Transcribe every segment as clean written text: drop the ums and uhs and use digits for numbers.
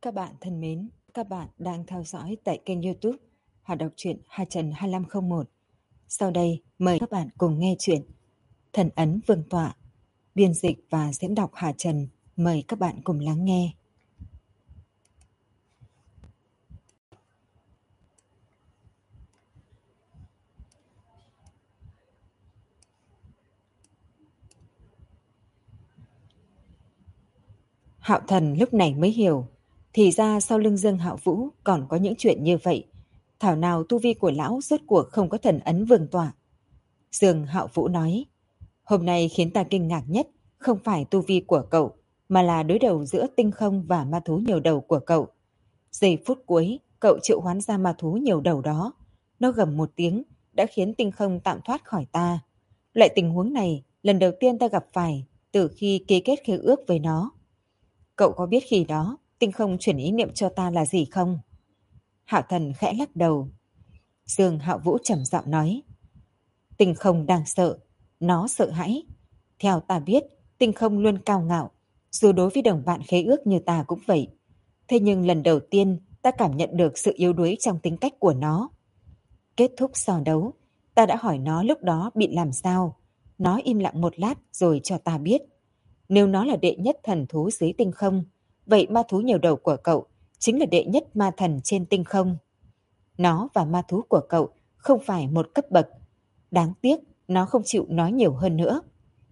Các bạn thân mến, các bạn đang theo dõi tại kênh YouTube Hà đọc truyện Hà Trần 2501. Sau đây mời các bạn cùng nghe chuyện Thần ấn Vương tọa, biên dịch và diễn đọc Hà Trần. Mời các bạn cùng lắng nghe. Hạo Thần lúc này mới hiểu, thì ra sau lưng Dương Hạo Vũ còn có những chuyện như vậy. Thảo nào tu vi của lão rốt cuộc không có thần ấn vương tọa. Dương Hạo Vũ nói, hôm nay khiến ta kinh ngạc nhất không phải tu vi của cậu, mà là đối đầu giữa tinh không và ma thú nhiều đầu của cậu. Giây phút cuối, cậu triệu hoán ra ma thú nhiều đầu đó. Nó gầm một tiếng, đã khiến tinh không tạm thoát khỏi ta. Loại tình huống này, lần đầu tiên ta gặp phải từ khi ký kết khế ước với nó. Cậu có biết khi đó, tinh không chuyển ý niệm cho ta là gì không? Hạo Thần khẽ lắc đầu. Dương Hạo Vũ trầm giọng nói. Tinh không đang sợ, nó sợ hãi. Theo ta biết, tinh không luôn cao ngạo, dù đối với đồng bạn khế ước như ta cũng vậy. Thế nhưng lần đầu tiên ta cảm nhận được sự yếu đuối trong tính cách của nó. Kết thúc so đấu, ta đã hỏi nó lúc đó bị làm sao. Nó im lặng một lát rồi cho ta biết. Nếu nó là đệ nhất thần thú dưới tinh không, vậy ma thú nhiều đầu của cậu chính là đệ nhất ma thần trên tinh không. Nó và ma thú của cậu không phải một cấp bậc. Đáng tiếc nó không chịu nói nhiều hơn nữa.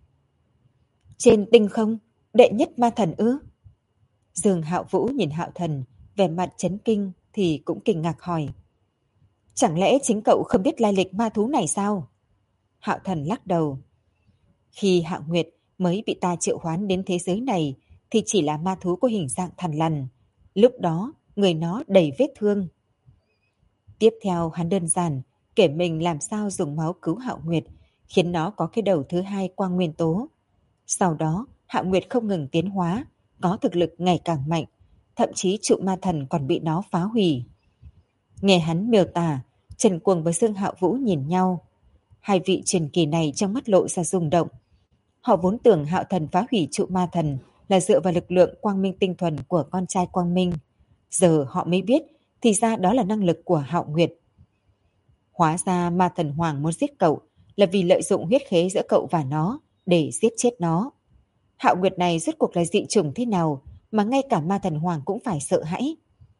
Trên tinh không, đệ nhất ma thần ư? Dương Hạo Vũ nhìn Hạo Thần, vẻ mặt chấn kinh thì cũng kinh ngạc hỏi. Chẳng lẽ chính cậu không biết lai lịch ma thú này sao? Hạo Thần lắc đầu. Khi Hạo Nguyệt mới bị ta triệu hoán đến thế giới này thì chỉ là ma thú có hình dạng thằn lằn. Lúc đó, người nó đầy vết thương. Tiếp theo hắn đơn giản kể mình làm sao dùng máu cứu Hạo Nguyệt, khiến nó có cái đầu thứ hai qua nguyên tố. Sau đó, Hạo Nguyệt không ngừng tiến hóa, có thực lực ngày càng mạnh, thậm chí trụ ma thần còn bị nó phá hủy. Nghe hắn miêu tả, Trần Cuồng và Dương Hạo Vũ nhìn nhau. Hai vị truyền kỳ này trong mắt lộ ra rung động. Họ vốn tưởng Hạo Thần phá hủy trụ ma thần là dựa vào lực lượng quang minh tinh thuần của con trai Quang Minh. Giờ họ mới biết, thì ra đó là năng lực của Hạo Nguyệt. Hóa ra ma thần Hoàng muốn giết cậu là vì lợi dụng huyết khế giữa cậu và nó để giết chết nó. Hạo Nguyệt này rốt cuộc là dị chủng thế nào mà ngay cả ma thần Hoàng cũng phải sợ hãi.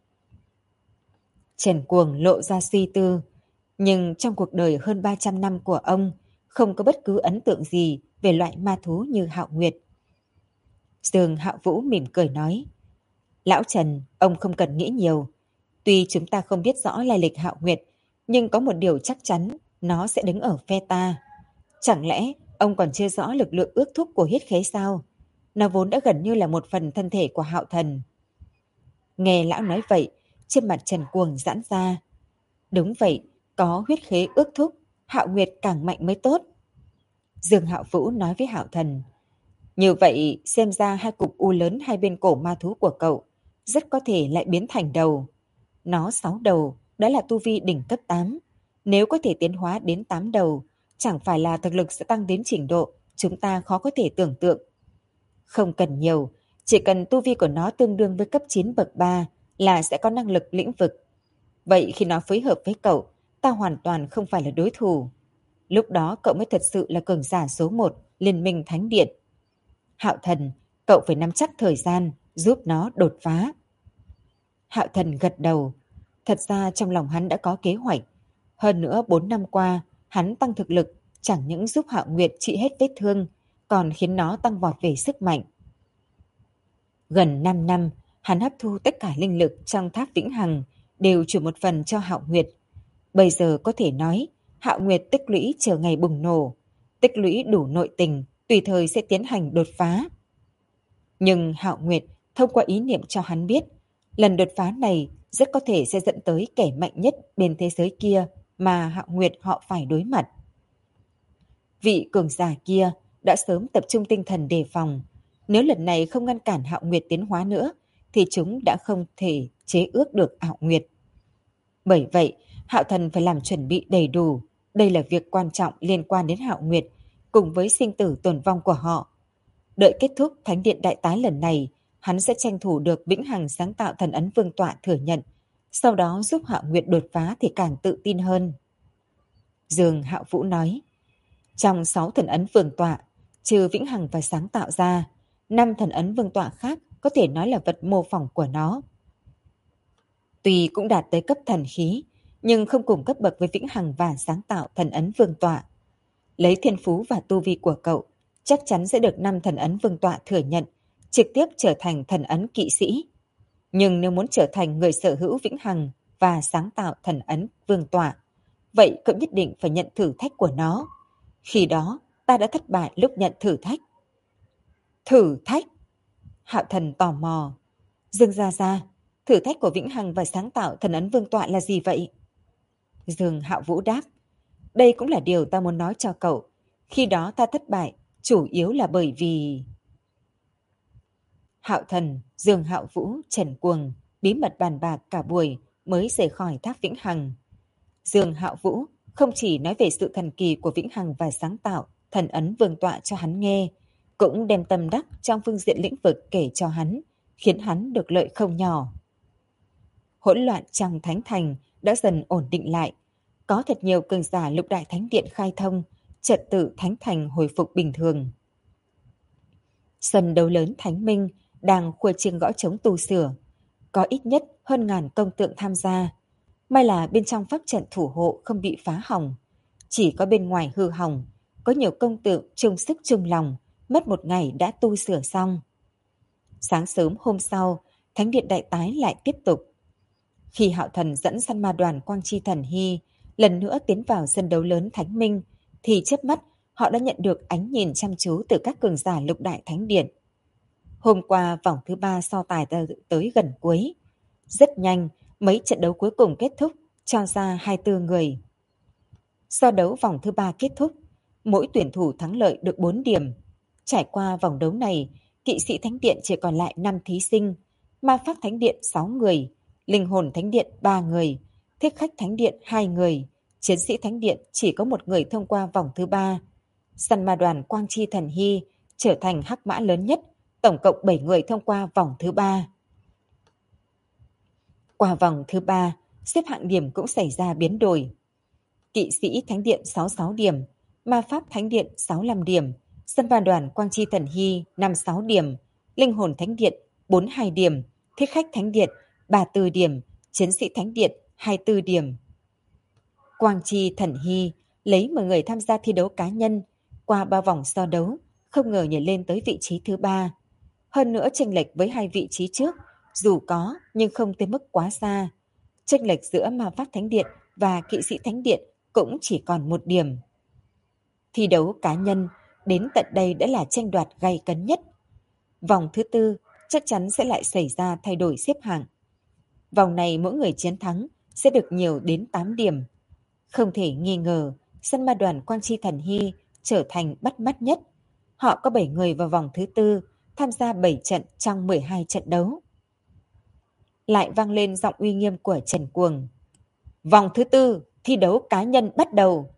Trần Cuồng lộ ra suy tư, nhưng trong cuộc đời hơn 300 năm của ông không có bất cứ ấn tượng gì về loại ma thú như Hạo Nguyệt. Dương Hạo Vũ mỉm cười nói, Lão Trần, ông không cần nghĩ nhiều. Tuy chúng ta không biết rõ lai lịch Hạo Nguyệt, nhưng có một điều chắc chắn, nó sẽ đứng ở phe ta. Chẳng lẽ ông còn chưa rõ lực lượng ước thúc của huyết khế sao? Nó vốn đã gần như là một phần thân thể của Hạo Thần. Nghe lão nói vậy, trên mặt Trần Cuồng giãn ra. Đúng vậy, có huyết khế ước thúc, Hạo Nguyệt càng mạnh mới tốt. Dương Hạo Vũ nói với Hạo Thần, như vậy xem ra hai cục u lớn hai bên cổ ma thú của cậu rất có thể lại biến thành đầu. Nó 6 đầu, đã là tu vi đỉnh cấp 8. Nếu có thể tiến hóa đến 8 đầu, chẳng phải là thực lực sẽ tăng đến trình độ chúng ta khó có thể tưởng tượng. Không cần nhiều, chỉ cần tu vi của nó tương đương với cấp 9 bậc 3 là sẽ có năng lực lĩnh vực. Vậy khi nó phối hợp với cậu, ta hoàn toàn không phải là đối thủ. Lúc đó cậu mới thật sự là cường giả số 1 Liên minh Thánh Điện. Hạo Thần, cậu phải nắm chắc thời gian, giúp nó đột phá. Hạo Thần gật đầu. Thật ra trong lòng hắn đã có kế hoạch. Hơn nữa 4 năm qua, hắn tăng thực lực chẳng những giúp Hạo Nguyệt trị hết vết thương, còn khiến nó tăng vọt về sức mạnh. Gần 5 năm, hắn hấp thu tất cả linh lực trong tháp Vĩnh Hằng, đều chuyển một phần cho Hạo Nguyệt. Bây giờ có thể nói, Hạo Nguyệt tích lũy chờ ngày bùng nổ, tích lũy đủ nội tình, tùy thời sẽ tiến hành đột phá. Nhưng Hạo Nguyệt thông qua ý niệm cho hắn biết, lần đột phá này rất có thể sẽ dẫn tới kẻ mạnh nhất bên thế giới kia mà Hạo Nguyệt họ phải đối mặt. Vị cường giả kia đã sớm tập trung tinh thần đề phòng. Nếu lần này không ngăn cản Hạo Nguyệt tiến hóa nữa, thì chúng đã không thể chế ước được Hạo Nguyệt. Bởi vậy, Hạo Thần phải làm chuẩn bị đầy đủ. Đây là việc quan trọng liên quan đến Hạo Nguyệt, cùng với sinh tử tồn vong của họ. Đợi kết thúc Thánh điện đại tái lần này, hắn sẽ tranh thủ được vĩnh hằng sáng tạo thần ấn vương tọa thừa nhận, sau đó giúp Hạo Nguyệt đột phá thì càng tự tin hơn. Dương Hạo Vũ nói, trong 6 thần ấn vương tọa, trừ vĩnh hằng và sáng tạo ra, 5 thần ấn vương tọa khác có thể nói là vật mô phỏng của nó. Tuy cũng đạt tới cấp thần khí, nhưng không cùng cấp bậc với vĩnh hằng và sáng tạo thần ấn vương tọa. Lấy thiên phú và tu vi của cậu, chắc chắn sẽ được 5 thần ấn vương tọa thừa nhận, trực tiếp trở thành thần ấn kỵ sĩ. Nhưng nếu muốn trở thành người sở hữu vĩnh hằng và sáng tạo thần ấn vương tọa, vậy cậu nhất định phải nhận thử thách của nó. Khi đó, ta đã thất bại lúc nhận thử thách. Thử thách? Hạo Thần tò mò. Dương Gia Gia, thử thách của vĩnh hằng và sáng tạo thần ấn vương tọa là gì vậy? Dương Hạo Vũ đáp, đây cũng là điều ta muốn nói cho cậu. Khi đó ta thất bại, chủ yếu là bởi vì... Hạo Thần, Dương Hạo Vũ, Trần Cuồng bí mật bàn bạc cả buổi mới rời khỏi tháp vĩnh hằng. Dương Hạo Vũ không chỉ nói về sự thần kỳ của vĩnh hằng và sáng tạo thần ấn vương tọa cho hắn nghe, cũng đem tâm đắc trong phương diện lĩnh vực kể cho hắn, khiến hắn được lợi không nhỏ. Hỗn loạn trong thánh thành đã dần ổn định lại. Có thật nhiều cường giả lục đại thánh điện khai thông, trật tự thánh thành hồi phục bình thường. Sân đấu lớn Thánh Minh đang khuya chiêng gõ trống tu sửa. Có ít nhất hơn 1000 công tượng tham gia. May là bên trong pháp trận thủ hộ không bị phá hỏng. Chỉ có bên ngoài hư hỏng, có nhiều công tượng chung sức chung lòng, mất một ngày đã tu sửa xong. Sáng sớm hôm sau, Thánh điện đại tái lại tiếp tục. Khi Hạo Thần dẫn săn ma đoàn Quang Chi Thần Hy lần nữa tiến vào sân đấu lớn Thánh Minh, thì chớp mắt họ đã nhận được ánh nhìn chăm chú từ các cường giả lục đại thánh điện. Hôm qua vòng thứ 3 so tài tới gần cuối. Rất nhanh, mấy trận đấu cuối cùng kết thúc, cho ra 24 người. So đấu vòng thứ 3 kết thúc, mỗi tuyển thủ thắng lợi được 4 điểm. Trải qua vòng đấu này, Kỵ sĩ Thánh điện chỉ còn lại 5 thí sinh, Ma pháp Thánh điện 6 người, Linh hồn Thánh điện 3 người, Thích khách Thánh điện 2 người, Chiến sĩ Thánh điện chỉ có 1 người thông qua vòng thứ 3. Săn ma đoàn Quang Chi Thần Hy trở thành hắc mã lớn nhất, tổng cộng 7 người thông qua vòng thứ 3. Qua vòng thứ 3, xếp hạng điểm cũng xảy ra biến đổi. Kỵ sĩ Thánh điện 66 điểm, Ma pháp Thánh điện 65 điểm, Săn ma đoàn Quang Chi Thần Hy 56 điểm, Linh hồn Thánh điện 42 điểm, Thích khách Thánh điện 34 điểm, Chiến sĩ Thánh điện 24 điểm. Quang Chi Thần Hy lấy 10 người tham gia thi đấu cá nhân, qua 3 vòng so đấu, không ngờ nhảy lên tới vị trí thứ 3. Hơn nữa chênh lệch với 2 vị trí trước, dù có nhưng không tới mức quá xa. Chênh lệch giữa Ma pháp Thánh điện và Kỵ sĩ Thánh điện cũng chỉ còn 1 điểm. Thi đấu cá nhân đến tận đây đã là tranh đoạt gay cấn nhất. Vòng thứ 4 chắc chắn sẽ lại xảy ra thay đổi xếp hạng. Vòng này mỗi người chiến thắng sẽ được nhiều đến 8 điểm. Không thể nghi ngờ, săn ma đoàn Quang Chi Thần Hy trở thành bắt mắt nhất. Họ có 7 người vào vòng thứ 4, tham gia 7 trận trong 12 trận đấu. Lại vang lên giọng uy nghiêm của Trần Cuồng. Vòng thứ 4, thi đấu cá nhân bắt đầu.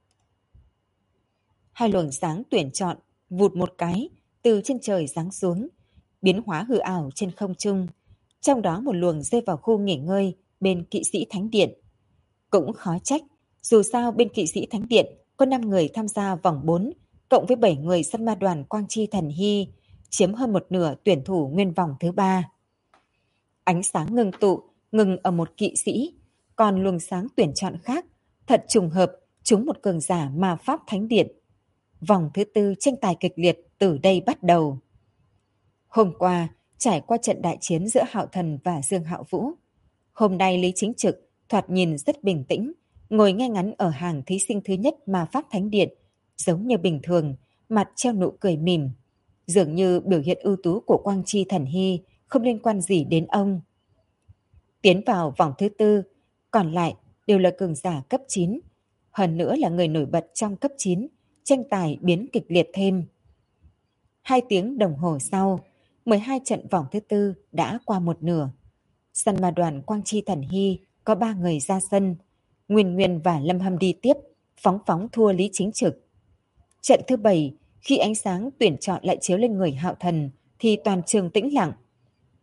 2 luồng sáng tuyển chọn vụt một cái từ trên trời giáng xuống, biến hóa hư ảo trên không trung. Trong đó một luồng rơi vào khu nghỉ ngơi bên Kỵ sĩ Thánh điện. Cũng khó trách, dù sao bên Kỵ sĩ Thánh điện có 5 người tham gia vòng 4, cộng với 7 người săn ma đoàn Quang Chi Thần Hy, chiếm hơn một nửa tuyển thủ nguyên vòng thứ 3. Ánh sáng ngưng tụ, ngừng ở một kỵ sĩ, còn luồng sáng tuyển chọn khác, thật trùng hợp, trúng một cường giả Ma pháp Thánh điện. Vòng thứ 4 tranh tài kịch liệt từ đây bắt đầu. Hôm qua, trải qua trận đại chiến giữa Hạo Thần và Dương Hạo Vũ. Hôm nay Lý Chính Trực thoạt nhìn rất bình tĩnh, ngồi ngay ngắn ở hàng thí sinh thứ nhất Ma pháp Thánh điện, giống như bình thường, mặt treo nụ cười mỉm. Dường như biểu hiện ưu tú của Quang Chi Thần Hy không liên quan gì đến ông. Tiến vào vòng thứ 4, còn lại đều là cường giả cấp 9, hơn nữa là người nổi bật trong cấp 9, tranh tài biến kịch liệt thêm. 2 tiếng đồng hồ sau, 12 trận vòng thứ 4 đã qua một nửa. Săn ma đoàn Quang Chi Thần Hy có 3 người ra sân. Nguyên Nguyên và Lâm Hâm đi tiếp, phóng thua Lý Chính Trực. Trận thứ 7, khi ánh sáng tuyển chọn lại chiếu lên người Hạo Thần, thì toàn trường tĩnh lặng.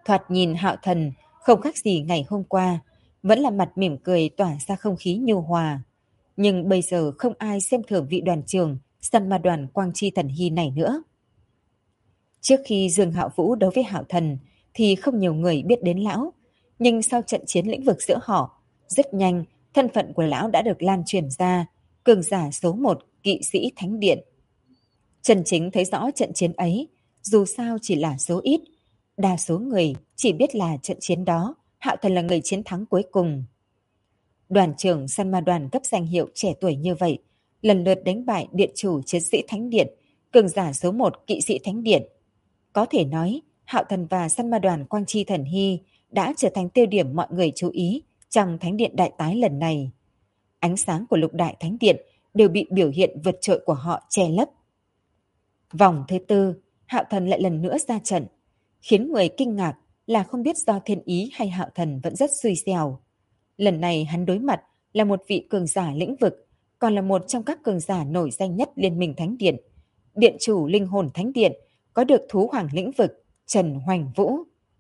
Thoạt nhìn Hạo Thần không khác gì ngày hôm qua, vẫn là mặt mỉm cười tỏa ra không khí nhu hòa. Nhưng bây giờ không ai xem thường vị đoàn trưởng săn ma đoàn Quang Chi Thần Hy này nữa. Trước khi Dương Hạo Vũ đấu với Hạo Thần thì không nhiều người biết đến lão, nhưng sau trận chiến lĩnh vực giữa họ, rất nhanh thân phận của lão đã được lan truyền ra, cường giả số 1 kỵ sĩ Thánh Điện. Trần Chính thấy rõ trận chiến ấy, dù sao chỉ là số ít, đa số người chỉ biết là trận chiến đó Hạo Thần là người chiến thắng cuối cùng. Đoàn trưởng săn ma đoàn cấp danh hiệu trẻ tuổi như vậy, lần lượt đánh bại điện chủ chiến sĩ Thánh Điện, cường giả số 1 kỵ sĩ Thánh Điện. Có thể nói, Hạo Thần và săn ma đoàn Quang Chi Thần Hy đã trở thành tiêu điểm mọi người chú ý trong Thánh Điện đại tái lần này. Ánh sáng của lục đại Thánh Điện đều bị biểu hiện vượt trội của họ che lấp. Vòng thứ tư, Hạo Thần lại lần nữa ra trận, khiến người kinh ngạc là không biết do thiên ý hay Hạo Thần vẫn rất xui xẻo. Lần này hắn đối mặt là một vị cường giả lĩnh vực, còn là một trong các cường giả nổi danh nhất Liên minh Thánh Điện, Điện chủ Linh hồn Thánh Điện, có được thú hoàng lĩnh vực, Trần Hoành Vũ.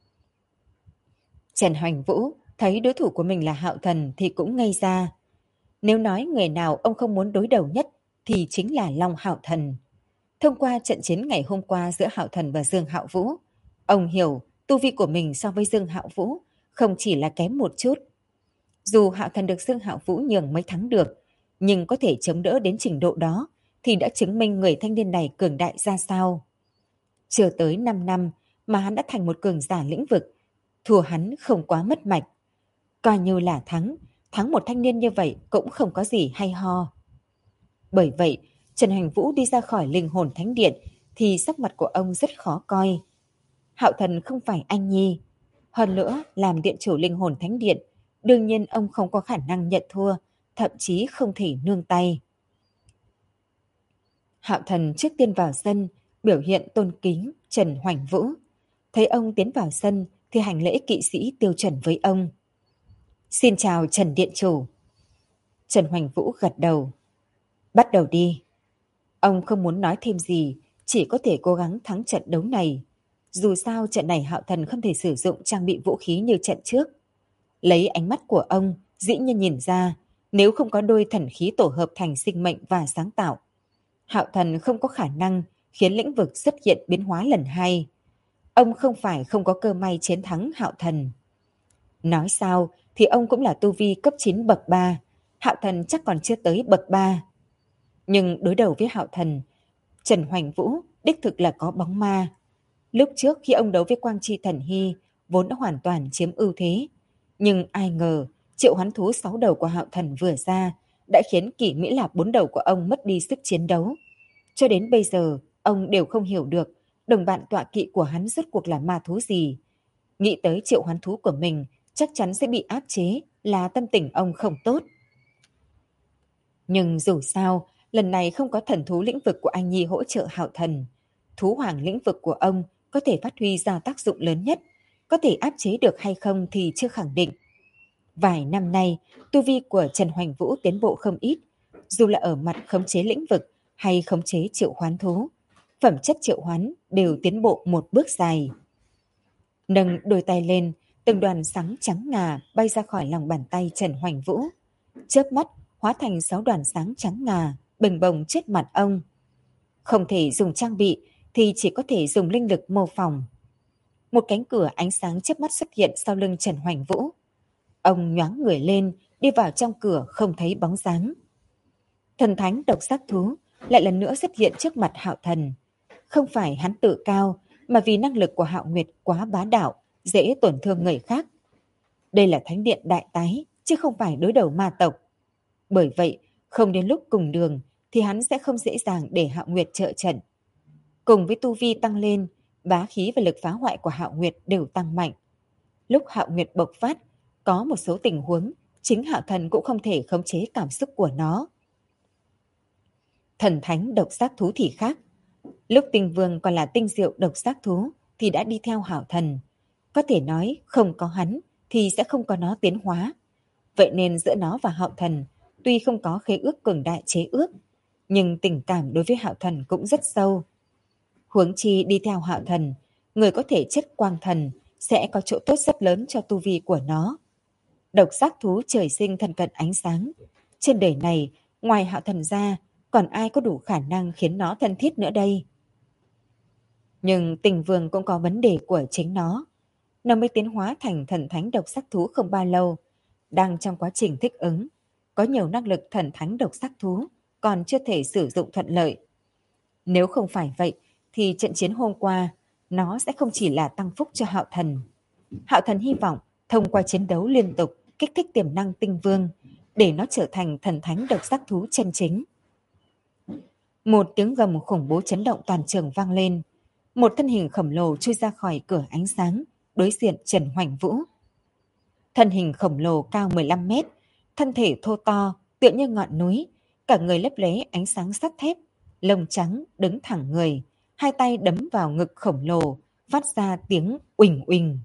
Trần Hoành Vũ thấy đối thủ của mình là Hạo Thần thì cũng ngây ra. Nếu nói người nào ông không muốn đối đầu nhất thì chính là Long Hạo Thần. Thông qua trận chiến ngày hôm qua giữa Hạo Thần và Dương Hạo Vũ, ông hiểu tu vi của mình so với Dương Hạo Vũ không chỉ là kém một chút. Dù Hạo Thần được Dương Hạo Vũ nhường mới thắng được, nhưng có thể chống đỡ đến trình độ đó thì đã chứng minh người thanh niên này cường đại ra sao. Chưa tới 5 năm mà hắn đã thành một cường giả lĩnh vực, thua hắn không quá mất mạch. Coi như là thắng một thanh niên như vậy cũng không có gì hay ho. Bởi vậy, Trần Hoành Vũ đi ra khỏi linh hồn thánh điện thì sắc mặt của ông rất khó coi. Hạo Thần không phải anh nhi. Hơn nữa, làm điện chủ linh hồn thánh điện, đương nhiên ông không có khả năng nhận thua, thậm chí không thể nương tay. Hạo Thần trước tiên vào sân, biểu hiện tôn kính Trần Hoành Vũ. Thấy ông tiến vào sân thì hành lễ kỵ sĩ tiêu chuẩn với ông. Xin chào Trần Điện Chủ. Trần Hoành Vũ gật đầu. Bắt đầu đi. Ông không muốn nói thêm gì, chỉ có thể cố gắng thắng trận đấu này. Dù sao trận này Hạo Thần không thể sử dụng trang bị vũ khí như trận trước. Lấy ánh mắt của ông, dĩ nhiên nhìn ra, nếu không có đôi thần khí tổ hợp thành sinh mệnh và sáng tạo, Hạo Thần không có khả năng khiến lĩnh vực xuất hiện biến hóa lần hai. Ông không phải không có cơ may chiến thắng Hạo Thần. Nói sao thì ông cũng là tu vi cấp 9 bậc 3, Hạo Thần chắc còn chưa tới bậc 3. Nhưng đối đầu với Hạo Thần, Trần Hoành Vũ đích thực là có bóng ma. Lúc trước khi ông đấu với Quang Chi Thần Hy vốn đã hoàn toàn chiếm ưu thế. Nhưng ai ngờ triệu hoán thú 6 đầu của Hạo Thần vừa ra đã khiến kỷ Mỹ Lạp 4 đầu của ông mất đi sức chiến đấu. Cho đến bây giờ, ông đều không hiểu được đồng bạn tọa kỵ của hắn rốt cuộc là ma thú gì. Nghĩ tới triệu hoán thú của mình chắc chắn sẽ bị áp chế là tâm tình ông không tốt. Nhưng dù sao, lần này không có thần thú lĩnh vực của anh Nhi hỗ trợ Hạo Thần. Thú hoàng lĩnh vực của ông có thể phát huy ra tác dụng lớn nhất, có thể áp chế được hay không thì chưa khẳng định. Vài năm nay, tu vi của Trần Hoành Vũ tiến bộ không ít, dù là ở mặt khống chế lĩnh vực hay khống chế triệu hoán thú. Phẩm chất triệu hoán đều tiến bộ một bước dài. Nâng đôi tay lên, từng đoàn sáng trắng ngà bay ra khỏi lòng bàn tay Trần Hoành Vũ. Chớp mắt hóa thành 6 đoàn sáng trắng ngà bềnh bồng trước mặt ông. Không thể dùng trang bị thì chỉ có thể dùng linh lực mô phỏng. Một cánh cửa ánh sáng chớp mắt xuất hiện sau lưng Trần Hoành Vũ. Ông nhoáng người lên, đi vào trong cửa không thấy bóng dáng. Thần thánh độc giác thú lại lần nữa xuất hiện trước mặt Hạo Thần. Không phải hắn tự cao, mà vì năng lực của Hạo Nguyệt quá bá đạo, dễ tổn thương người khác. Đây là thánh điện đại tái, chứ không phải đối đầu ma tộc. Bởi vậy, không đến lúc cùng đường thì hắn sẽ không dễ dàng để Hạo Nguyệt trợ trận. Cùng với tu vi tăng lên, bá khí và lực phá hoại của Hạo Nguyệt đều tăng mạnh. Lúc Hạo Nguyệt bộc phát, có một số tình huống chính Hạo Thần cũng không thể khống chế cảm xúc của nó. Thần thánh độc giác thú thì khác. Lúc Tinh Vương còn là tinh diệu độc giác thú thì đã đi theo Hạo Thần. Có thể nói không có hắn thì sẽ không có nó tiến hóa. Vậy nên giữa nó và Hạo Thần tuy không có khế ước cường đại chế ước, nhưng tình cảm đối với Hạo Thần cũng rất sâu. Huống chi đi theo Hạo Thần, người có thể chất quang thần sẽ có chỗ tốt rất lớn cho tu vi của nó. Độc giác thú trời sinh thân cận ánh sáng. Trên đời này, ngoài Hạo Thần ra, còn ai có đủ khả năng khiến nó thân thiết nữa đây? Nhưng Tình Vương cũng có vấn đề của chính nó. Nó mới tiến hóa thành thần thánh độc giác thú không bao lâu, đang trong quá trình thích ứng. Có nhiều năng lực thần thánh độc giác thú, còn chưa thể sử dụng thuận lợi. Nếu không phải vậy, thì trận chiến hôm qua, nó sẽ không chỉ là tăng phúc cho Hạo Thần. Hạo Thần hy vọng thông qua chiến đấu liên tục kích thích tiềm năng Tinh Vương, để nó trở thành thần thánh độc giác thú chân chính. Một tiếng gầm khủng bố chấn động toàn trường vang lên. Một thân hình khổng lồ chui ra khỏi cửa ánh sáng, đối diện Trần Hoành Vũ. Thân hình khổng lồ cao 15 mét, thân thể thô to, tựa như ngọn núi, cả người lấp lóe ánh sáng sắt thép, lông trắng đứng thẳng người, hai tay đấm vào ngực khổng lồ, phát ra tiếng uỳnh uỳnh.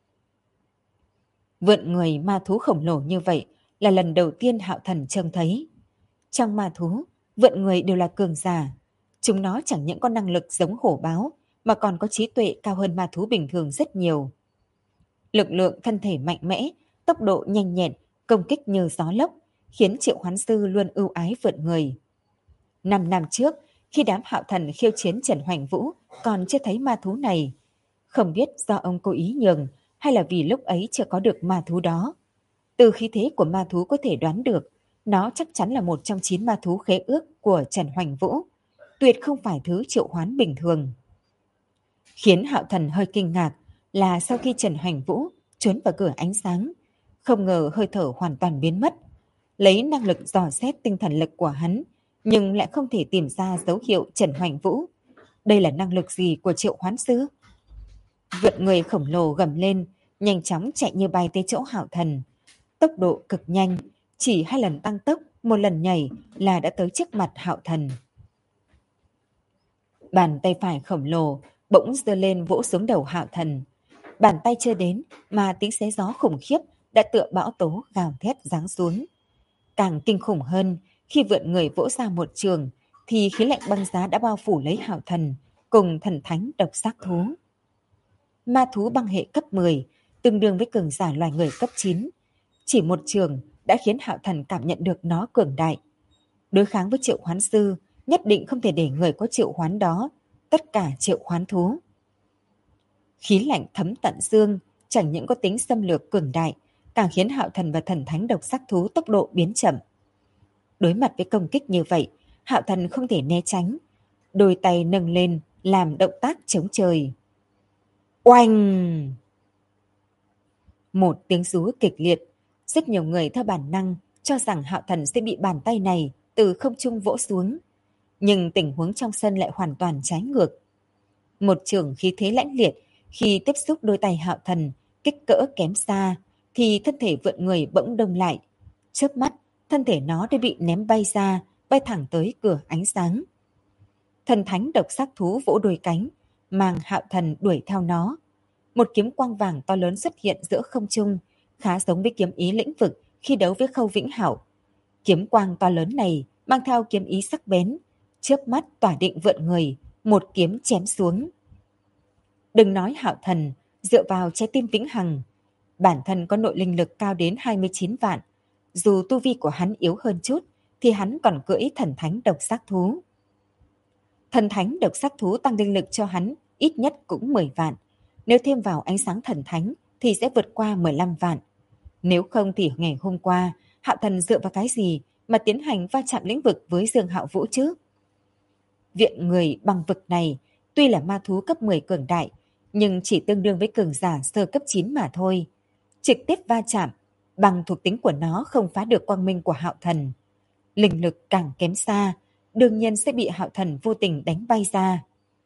Vượn người ma thú khổng lồ như vậy là lần đầu tiên Hạo Thần trông thấy. Trong ma thú, vượn người đều là cường giả. Chúng nó chẳng những có năng lực giống hổ báo, mà còn có trí tuệ cao hơn ma thú bình thường rất nhiều. Lực lượng thân thể mạnh mẽ, tốc độ nhanh nhẹn, công kích như gió lốc, khiến Triệu Hoán Sư luôn ưu ái vượn người. 5 năm trước, khi đám Hạo Thần khiêu chiến Trần Hoành Vũ còn chưa thấy ma thú này. Không biết do ông cố ý nhường hay là vì lúc ấy chưa có được ma thú đó. Từ khí thế của ma thú có thể đoán được, nó chắc chắn là một trong 9 ma thú khế ước của Trần Hoành Vũ, tuyệt không phải thứ triệu hoán bình thường. Khiến Hạo Thần hơi kinh ngạc là sau khi Trần Hoành Vũ trốn vào cửa ánh sáng, không ngờ hơi thở hoàn toàn biến mất. Lấy năng lực dò xét tinh thần lực của hắn, nhưng lại không thể tìm ra dấu hiệu Trần Hoành Vũ. Đây là năng lực gì của Triệu Hoán Sư? Vượn người khổng lồ gầm lên, nhanh chóng chạy như bay tới chỗ Hạo Thần. Tốc độ cực nhanh, chỉ 2 lần tăng tốc, 1 lần nhảy là đã tới trước mặt Hạo Thần. Bàn tay phải khổng lồ bỗng giơ lên vỗ xuống đầu Hạo Thần. Bàn tay chưa đến mà tiếng xé gió khủng khiếp đã tựa bão tố gào thét giáng xuống. Càng kinh khủng hơn, khi vượn người vỗ ra một trường, thì khí lạnh băng giá đã bao phủ lấy Hạo Thần cùng thần thánh độc giác thú. Ma thú băng hệ cấp 10, tương đương với cường giả loài người cấp 9. Chỉ một trường đã khiến Hạo Thần cảm nhận được nó cường đại. Đối kháng với Triệu Hoán Sư, nhất định không thể để người có triệu hoán đó, tất cả triệu hoán thú. Khí lạnh thấm tận xương, chẳng những có tính xâm lược cường đại, càng khiến Hạo Thần và thần thánh độc giác thú tốc độ biến chậm. Đối mặt với công kích như vậy, Hạo Thần không thể né tránh. Đôi tay nâng lên, làm động tác chống trời. Oanh! Một tiếng rú kịch liệt, rất nhiều người theo bản năng cho rằng Hạo Thần sẽ bị bàn tay này từ không trung vỗ xuống. Nhưng tình huống trong sân lại hoàn toàn trái ngược. Một chưởng khí thế lãnh liệt khi tiếp xúc đôi tay Hạo Thần kích cỡ kém xa, thì thân thể vượn người bỗng đông lại. Chớp mắt, thân thể nó đã bị ném bay ra, bay thẳng tới cửa ánh sáng. Thần thánh độc giác thú vỗ đôi cánh, mang Hạo Thần đuổi theo nó. Một kiếm quang vàng to lớn xuất hiện giữa không trung, khá giống với kiếm ý lĩnh vực khi đấu với Khâu Vĩnh Hạo. Kiếm quang to lớn này mang theo kiếm ý sắc bén, chớp mắt tỏa định vượn người, một kiếm chém xuống. Đừng nói Hạo Thần dựa vào trái tim vĩnh hằng, bản thân có nội linh lực cao đến 29 vạn, dù tu vi của hắn yếu hơn chút thì hắn còn cưỡi thần thánh độc giác thú. Thần thánh độc giác thú tăng linh lực cho hắn ít nhất cũng 10 vạn, nếu thêm vào ánh sáng thần thánh thì sẽ vượt qua 15 vạn. Nếu không thì ngày hôm qua Hạo Thần dựa vào cái gì mà tiến hành va chạm lĩnh vực với Dương Hạo Vũ chứ? Viện người băng vực này tuy là ma thú cấp 10 cường đại, nhưng chỉ tương đương với cường giả sơ cấp 9 mà thôi. Trực tiếp va chạm, bằng thuộc tính của nó không phá được quang minh của Hạo Thần. Linh lực càng kém xa, đương nhiên sẽ bị Hạo Thần vô tình đánh bay ra.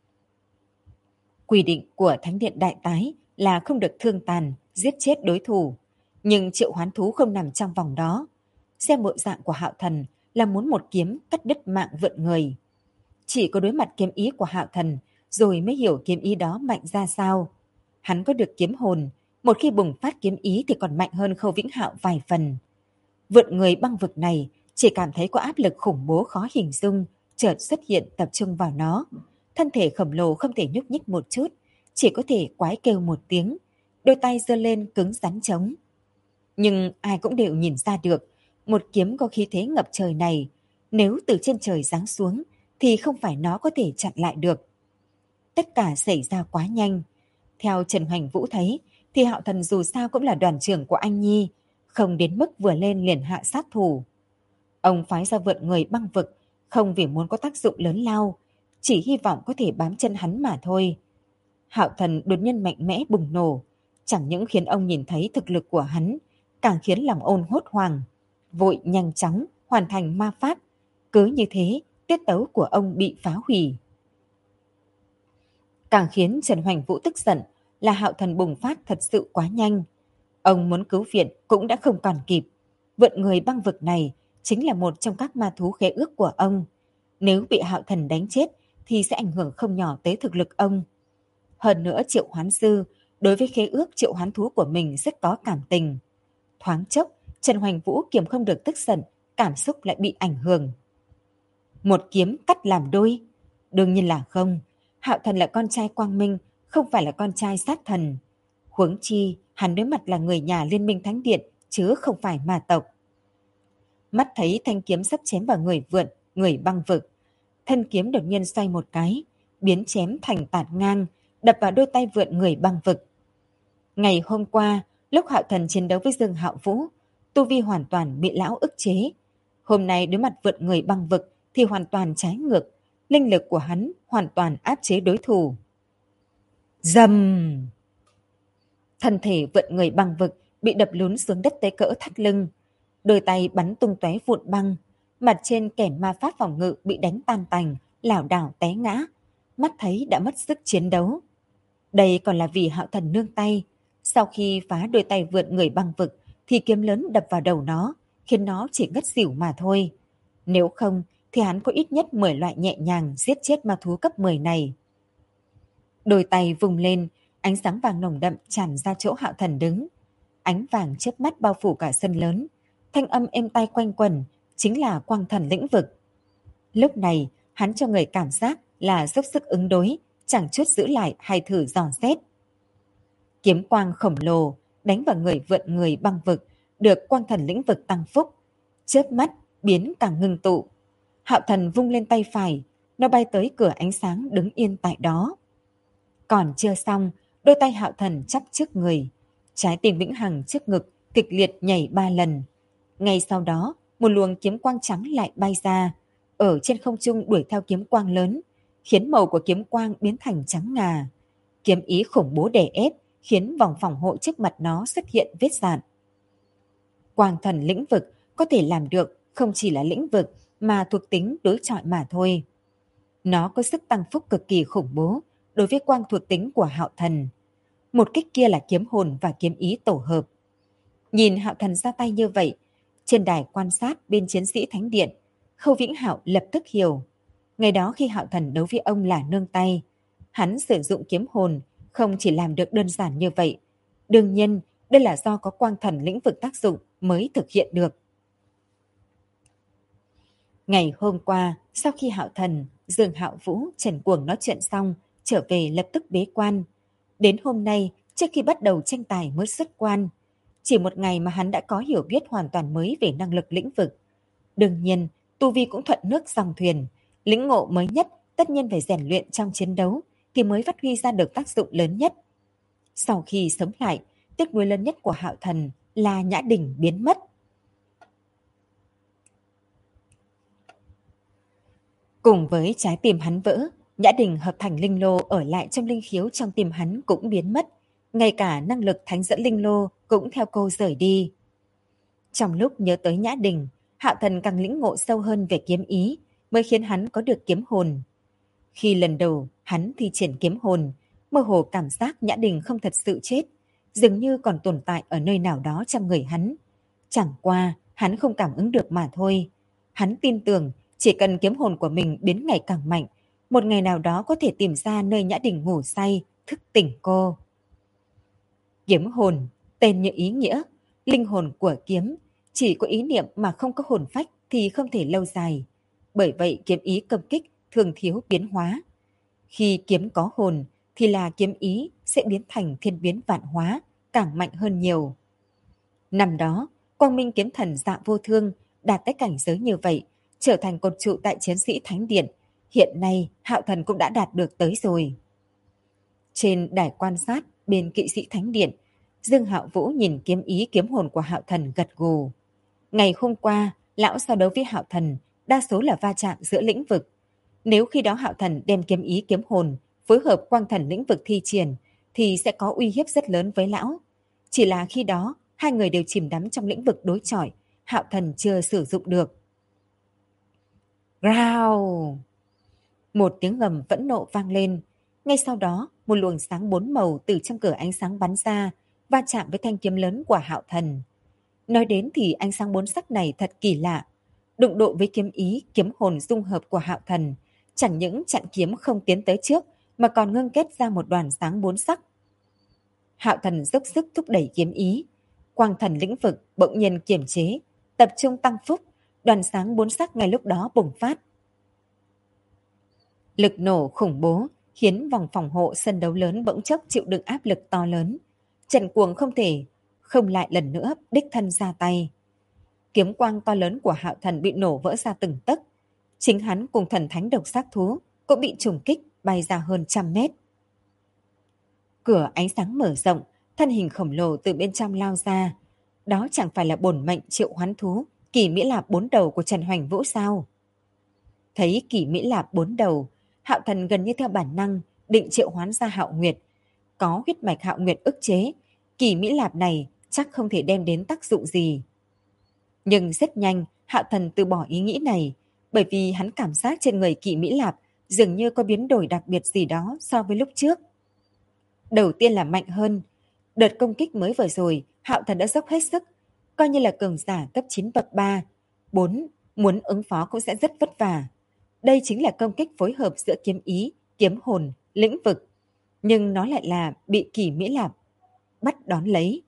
Quy định của Thánh điện Đại Tái là không được thương tàn, giết chết đối thủ. Nhưng triệu hoán thú không nằm trong vòng đó. Xem bộ dạng của Hạo Thần là muốn một kiếm cắt đứt mạng vượn người. Chỉ có đối mặt kiếm ý của Hạo Thần rồi mới hiểu kiếm ý đó mạnh ra sao. Hắn có được kiếm hồn, một khi bùng phát kiếm ý thì còn mạnh hơn Khâu Vĩnh Hạo vài phần. Vượn người băng vực này chỉ cảm thấy có áp lực khủng bố khó hình dung chợt xuất hiện tập trung vào nó. Thân thể khổng lồ không thể nhúc nhích một chút, chỉ có thể quái kêu một tiếng, đôi tay giơ lên cứng rắn chống. Nhưng ai cũng đều nhìn ra được, một kiếm có khí thế ngập trời này, nếu từ trên trời giáng xuống thì không phải nó có thể chặn lại được. Tất cả xảy ra quá nhanh. Theo Trần Hoành Vũ thấy, thì Hạo Thần dù sao cũng là đoàn trưởng của anh Nhi, không đến mức vừa lên liền hạ sát thủ. Ông phái ra vượn người băng vực, không vì muốn có tác dụng lớn lao, chỉ hy vọng có thể bám chân hắn mà thôi. Hạo Thần đột nhiên mạnh mẽ bùng nổ, chẳng những khiến ông nhìn thấy thực lực của hắn, càng khiến lòng ôn hốt hoảng, vội nhanh chóng hoàn thành ma pháp. Cứ như thế, tiết tấu của ông bị phá hủy. Càng khiến Trần Hoành Vũ tức giận là Hạo Thần bùng phát thật sự quá nhanh. Ông muốn cứu viện cũng đã không còn kịp. Vượn người băng vực này chính là một trong các ma thú khế ước của ông. Nếu bị Hạo Thần đánh chết thì sẽ ảnh hưởng không nhỏ tới thực lực ông. Hơn nữa Triệu Hoán Sư đối với khế ước triệu hoán thú của mình rất có cảm tình. Thoáng chốc, Trần Hoành Vũ kiềm không được tức giận, cảm xúc lại bị ảnh hưởng. Một kiếm cắt làm đôi? Đương nhiên là không. Hạo Thần là con trai quang minh, không phải là con trai sát thần. Huống chi, hắn đối mặt là người nhà Liên minh Thánh Điện, chứ không phải ma tộc. Mắt thấy thanh kiếm sắp chém vào người vượn, người băng vực. Thân kiếm đột nhiên xoay một cái, biến chém thành tạt ngang, đập vào đôi tay vượn người băng vực. Ngày hôm qua, lúc Hạo Thần chiến đấu với Dương Hạo Vũ, tu vi hoàn toàn bị lão ức chế. Hôm nay đối mặt vượn người băng vực thì hoàn toàn trái ngược, linh lực của hắn hoàn toàn áp chế đối thủ. Dầm! Thân thể vượn người băng vực bị đập lún xuống đất tới cỡ thắt lưng, đôi tay bắn tung tóe vụn băng, mặt trên kèm ma pháp phòng ngự bị đánh tan tành, lảo đảo té ngã, mắt thấy đã mất sức chiến đấu. Đây còn là vì Hạo Thần nương tay, sau khi phá đôi tay vượn người băng vực thì kiếm lớn đập vào đầu nó, khiến nó chỉ ngất xỉu mà thôi. Nếu không thì hắn có ít nhất 10 loại nhẹ nhàng giết chết ma thú cấp 10 này. Đôi tay vùng lên, ánh sáng vàng nồng đậm tràn ra chỗ Hạo Thần đứng. Ánh vàng chớp mắt bao phủ cả sân lớn, thanh âm êm tai quanh quẩn, chính là quang thần lĩnh vực. Lúc này, hắn cho người cảm giác là dốc sức ứng đối, chẳng chút giữ lại hay thử dò xét. Kiếm quang khổng lồ đánh vào người vượn người băng vực, được quang thần lĩnh vực tăng phúc, chớp mắt biến càng ngưng tụ. Hạo Thần vung lên tay phải, nó bay tới cửa ánh sáng đứng yên tại đó. Còn chưa xong, đôi tay Hạo Thần chắp trước người, trái tim vĩnh hằng trước ngực kịch liệt nhảy 3 lần. Ngay sau đó, một luồng kiếm quang trắng lại bay ra, ở trên không trung đuổi theo kiếm quang lớn, khiến màu của kiếm quang biến thành trắng ngà. Kiếm ý khủng bố đè ép, khiến vòng phòng hộ trước mặt nó xuất hiện vết rạn. Quang thần lĩnh vực có thể làm được không chỉ là lĩnh vực mà thuộc tính đối chọi mà thôi. Nó có sức tăng phúc cực kỳ khủng bố đối với quang thuộc tính của Hạo Thần. Một kích kia là kiếm hồn và kiếm ý tổ hợp. Nhìn Hạo Thần ra tay như vậy, trên đài quan sát bên chiến sĩ Thánh Điện, Khâu Vĩnh Hạo lập tức hiểu. Ngày đó khi Hạo Thần đấu với ông là nương tay, hắn sử dụng kiếm hồn không chỉ làm được đơn giản như vậy. Đương nhiên, đây là do có quang thần lĩnh vực tác dụng mới thực hiện được. Ngày hôm qua, sau khi Hạo Thần, Dương Hạo Vũ, Trần Cuồng nói chuyện xong, trở về lập tức bế quan. Đến hôm nay, trước khi bắt đầu tranh tài mới xuất quan. Chỉ một ngày mà hắn đã có hiểu biết hoàn toàn mới về năng lực lĩnh vực. Đương nhiên, tu vi cũng thuận nước dòng thuyền. Lĩnh ngộ mới nhất tất nhiên phải rèn luyện trong chiến đấu thì mới phát huy ra được tác dụng lớn nhất. Sau khi sống lại, tiếc nuối lớn nhất của Hạo Thần là Nhã Đình biến mất. Cùng với trái tim hắn vỡ, Nhã Đình hợp thành linh lô ở lại trong linh khiếu trong tim hắn cũng biến mất. Ngay cả năng lực thánh dẫn linh lô cũng theo cô rời đi. Trong lúc nhớ tới Nhã Đình, Hạo Thần càng lĩnh ngộ sâu hơn về kiếm ý, mới khiến hắn có được kiếm hồn. Khi lần đầu hắn thi triển kiếm hồn, mơ hồ cảm giác Nhã Đình không thật sự chết, dường như còn tồn tại ở nơi nào đó trong người hắn. Chẳng qua, hắn không cảm ứng được mà thôi. Hắn tin tưởng chỉ cần kiếm hồn của mình biến ngày càng mạnh, một ngày nào đó có thể tìm ra nơi Nhã Đình ngủ say, thức tỉnh cô. Kiếm hồn, tên như ý nghĩa, linh hồn của kiếm, chỉ có ý niệm mà không có hồn phách thì không thể lâu dài. Bởi vậy kiếm ý công kích thường thiếu biến hóa. Khi kiếm có hồn thì là kiếm ý sẽ biến thành thiên biến vạn hóa, càng mạnh hơn nhiều. Năm đó, Quang Minh kiếm thần Dạ Vô Thương đạt tới cảnh giới như vậy, trở thành cột trụ tại chiến sĩ Thánh Điện. Hiện nay, Hạo Thần cũng đã đạt được tới rồi. Trên đài quan sát bên kỵ sĩ Thánh Điện, Dương Hạo Vũ nhìn kiếm ý kiếm hồn của Hạo Thần gật gù. Ngày hôm qua, lão so đấu với Hạo Thần, đa số là va chạm giữa lĩnh vực. Nếu khi đó Hạo Thần đem kiếm ý kiếm hồn phối hợp Quang Thần lĩnh vực thi triển, thì sẽ có uy hiếp rất lớn với lão. Chỉ là khi đó, hai người đều chìm đắm trong lĩnh vực đối chọi, Hạo Thần chưa sử dụng được. Rao! Một tiếng gầm phẫn nộ vang lên. Ngay sau đó, một luồng sáng 4 màu từ trong cửa ánh sáng bắn ra, va chạm với thanh kiếm lớn của Hạo Thần. Nói đến thì ánh sáng 4 sắc này thật kỳ lạ. Đụng độ với kiếm ý, kiếm hồn dung hợp của Hạo Thần, chẳng những chặn kiếm không tiến tới trước, mà còn ngưng kết ra một đoàn sáng 4 sắc. Hạo Thần dốc sức thúc đẩy kiếm ý. Quang Thần lĩnh vực bỗng nhiên kiềm chế, tập trung tăng phúc, đoàn sáng 4 sắc ngay lúc đó bùng phát. Lực nổ khủng bố khiến vòng phòng hộ sân đấu lớn bỗng chốc chịu đựng áp lực to lớn. Trần Cuồng không thể không lại lần nữa đích thân ra tay. Kiếm quang to lớn của Hạo Thần bị nổ vỡ ra từng tấc. Chính hắn cùng thần thánh độc sát thú cũng bị trùng kích bay ra hơn 100 mét. Cửa ánh sáng mở rộng, thân hình khổng lồ từ bên trong lao ra. Đó chẳng phải là bổn mệnh triệu hoán thú, Kỳ Mỹ Lạp 4 đầu của Trần Hoành Vũ sao? Thấy Kỳ Mỹ Lạp 4 đầu, Hạo Thần gần như theo bản năng định triệu hoán ra Hạo Nguyệt. Có huyết mạch Hạo Nguyệt ức chế, Kỳ Mỹ Lạp này chắc không thể đem đến tác dụng gì. Nhưng rất nhanh, Hạo Thần từ bỏ ý nghĩ này, bởi vì hắn cảm giác trên người Kỳ Mỹ Lạp dường như có biến đổi đặc biệt gì đó so với lúc trước. Đầu tiên là mạnh hơn. Đợt công kích mới vừa rồi, Hạo Thần đã dốc hết sức, coi như là cường giả cấp 9 bậc 3, 4, muốn ứng phó cũng sẽ rất vất vả. Đây chính là công kích phối hợp giữa kiếm ý, kiếm hồn, lĩnh vực. Nhưng nó lại là bị Kỳ Mỹ Lạp bắt đón lấy.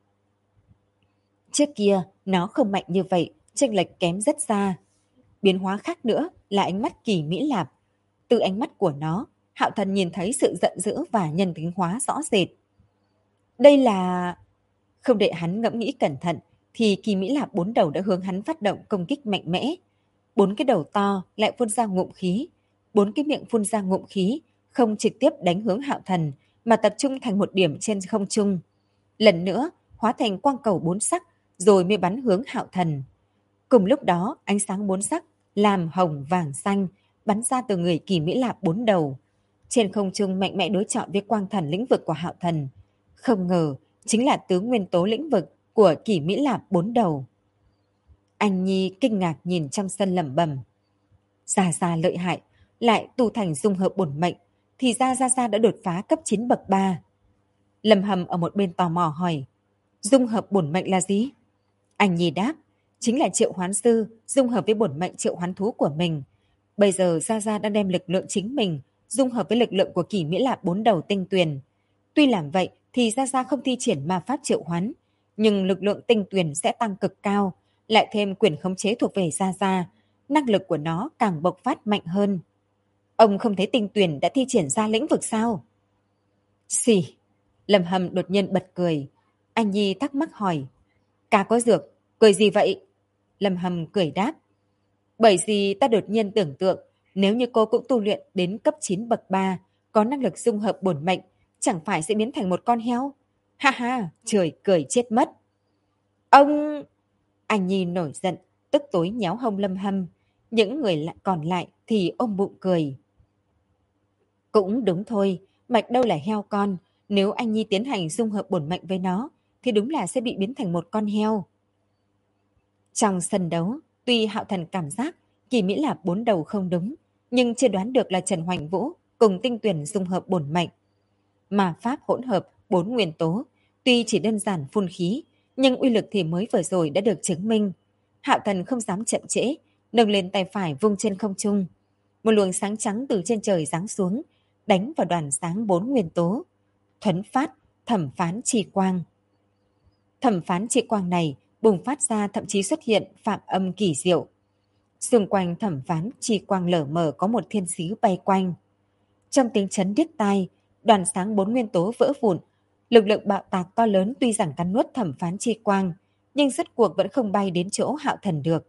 Trước kia, nó không mạnh như vậy, chênh lệch kém rất xa. Biến hóa khác nữa là ánh mắt Kỳ Mỹ Lạp. Từ ánh mắt của nó, Hạo Thần nhìn thấy sự giận dữ và nhân tính hóa rõ rệt. Đây là... Không đợi hắn ngẫm nghĩ cẩn thận, thì Kỳ Mỹ Lạp 4 đầu đã hướng hắn phát động công kích mạnh mẽ. 4 cái đầu to lại phun ra ngụm khí. 4 cái miệng phun ra ngụm khí, không trực tiếp đánh hướng Hạo Thần, mà tập trung thành một điểm trên không trung. Lần nữa, hóa thành quang cầu 4 sắc, rồi mới bắn hướng Hạo Thần. Cùng lúc đó, ánh sáng 4 sắc, lam, hồng, vàng, xanh, bắn ra từ người Kỳ Mỹ Lạp 4 đầu. Trên không trung mạnh mẽ đối chọi với quang thần lĩnh vực của Hạo Thần. Không ngờ, chính là tứ nguyên tố lĩnh vực của Kỳ Mỹ Lạp 4 đầu. Anh Nhi kinh ngạc nhìn trong sân lẩm bẩm. Gia Gia lợi hại, lại tu thành dung hợp bổn mệnh, thì Gia Gia đã đột phá cấp 9 bậc 3. Lâm Hầm ở một bên tò mò hỏi, dung hợp bổn mệnh là gì? Anh Nhi đáp, chính là triệu hoán sư dung hợp với bổn mệnh triệu hoán thú của mình. Bây giờ Gia Gia đang đem lực lượng chính mình dung hợp với lực lượng của Kỳ Mỹ Lạp 4 đầu tinh tuyền. Tuy làm vậy thì Gia Gia không thi triển ma pháp triệu hoán, nhưng lực lượng tinh tuyền sẽ tăng cực cao, lại thêm quyền khống chế thuộc về Gia Gia, năng lực của nó càng bộc phát mạnh hơn. Ông không thấy tinh tuyền đã thi triển ra lĩnh vực sao? Xì, Lâm Hầm đột nhiên bật cười. Anh Nhi thắc mắc hỏi, ca có dược, cười gì vậy? Lâm Hầm cười đáp, bởi vì ta đột nhiên tưởng tượng, nếu như cô cũng tu luyện đến cấp 9 bậc 3, có năng lực dung hợp bổn mệnh, chẳng phải sẽ biến thành một con heo? Ha ha, trời cười chết mất. Ông... Anh Nhi nổi giận, tức tối nhéo hông Lâm Hâm. Những người còn lại thì ôm bụng cười. Cũng đúng thôi, Mạch đâu là heo con. Nếu anh Nhi tiến hành dung hợp bổn mệnh với nó, thì đúng là sẽ bị biến thành một con heo. Trong sân đấu, tuy Hạo Thần cảm giác Kỳ Mỹ Lạp 4 đầu không đúng, nhưng chưa đoán được là Trần Hoành Vũ cùng tinh tuyển dung hợp bổn mệnh. Mà pháp hỗn hợp 4 nguyên tố, tuy chỉ đơn giản phun khí, nhưng uy lực thì mới vừa rồi đã được chứng minh. Hạo Thần không dám chậm trễ, nâng lên tay phải vung trên không trung. Một luồng sáng trắng từ trên trời giáng xuống, đánh vào đoàn sáng 4 nguyên tố. Thuấn phát, thẩm phán chi quang. Thẩm phán chi quang này bùng phát ra, thậm chí xuất hiện phạm âm kỳ diệu. Xung quanh thẩm phán chi quang lở mờ có một thiên sứ bay quanh. Trong tiếng chấn điếc tai, đoàn sáng 4 nguyên tố vỡ vụn, Lực lượng bạo tạc to lớn tuy rằng cắn nuốt thẩm phán chi quang, nhưng rốt cuộc vẫn không bay đến chỗ Hạo Thần được.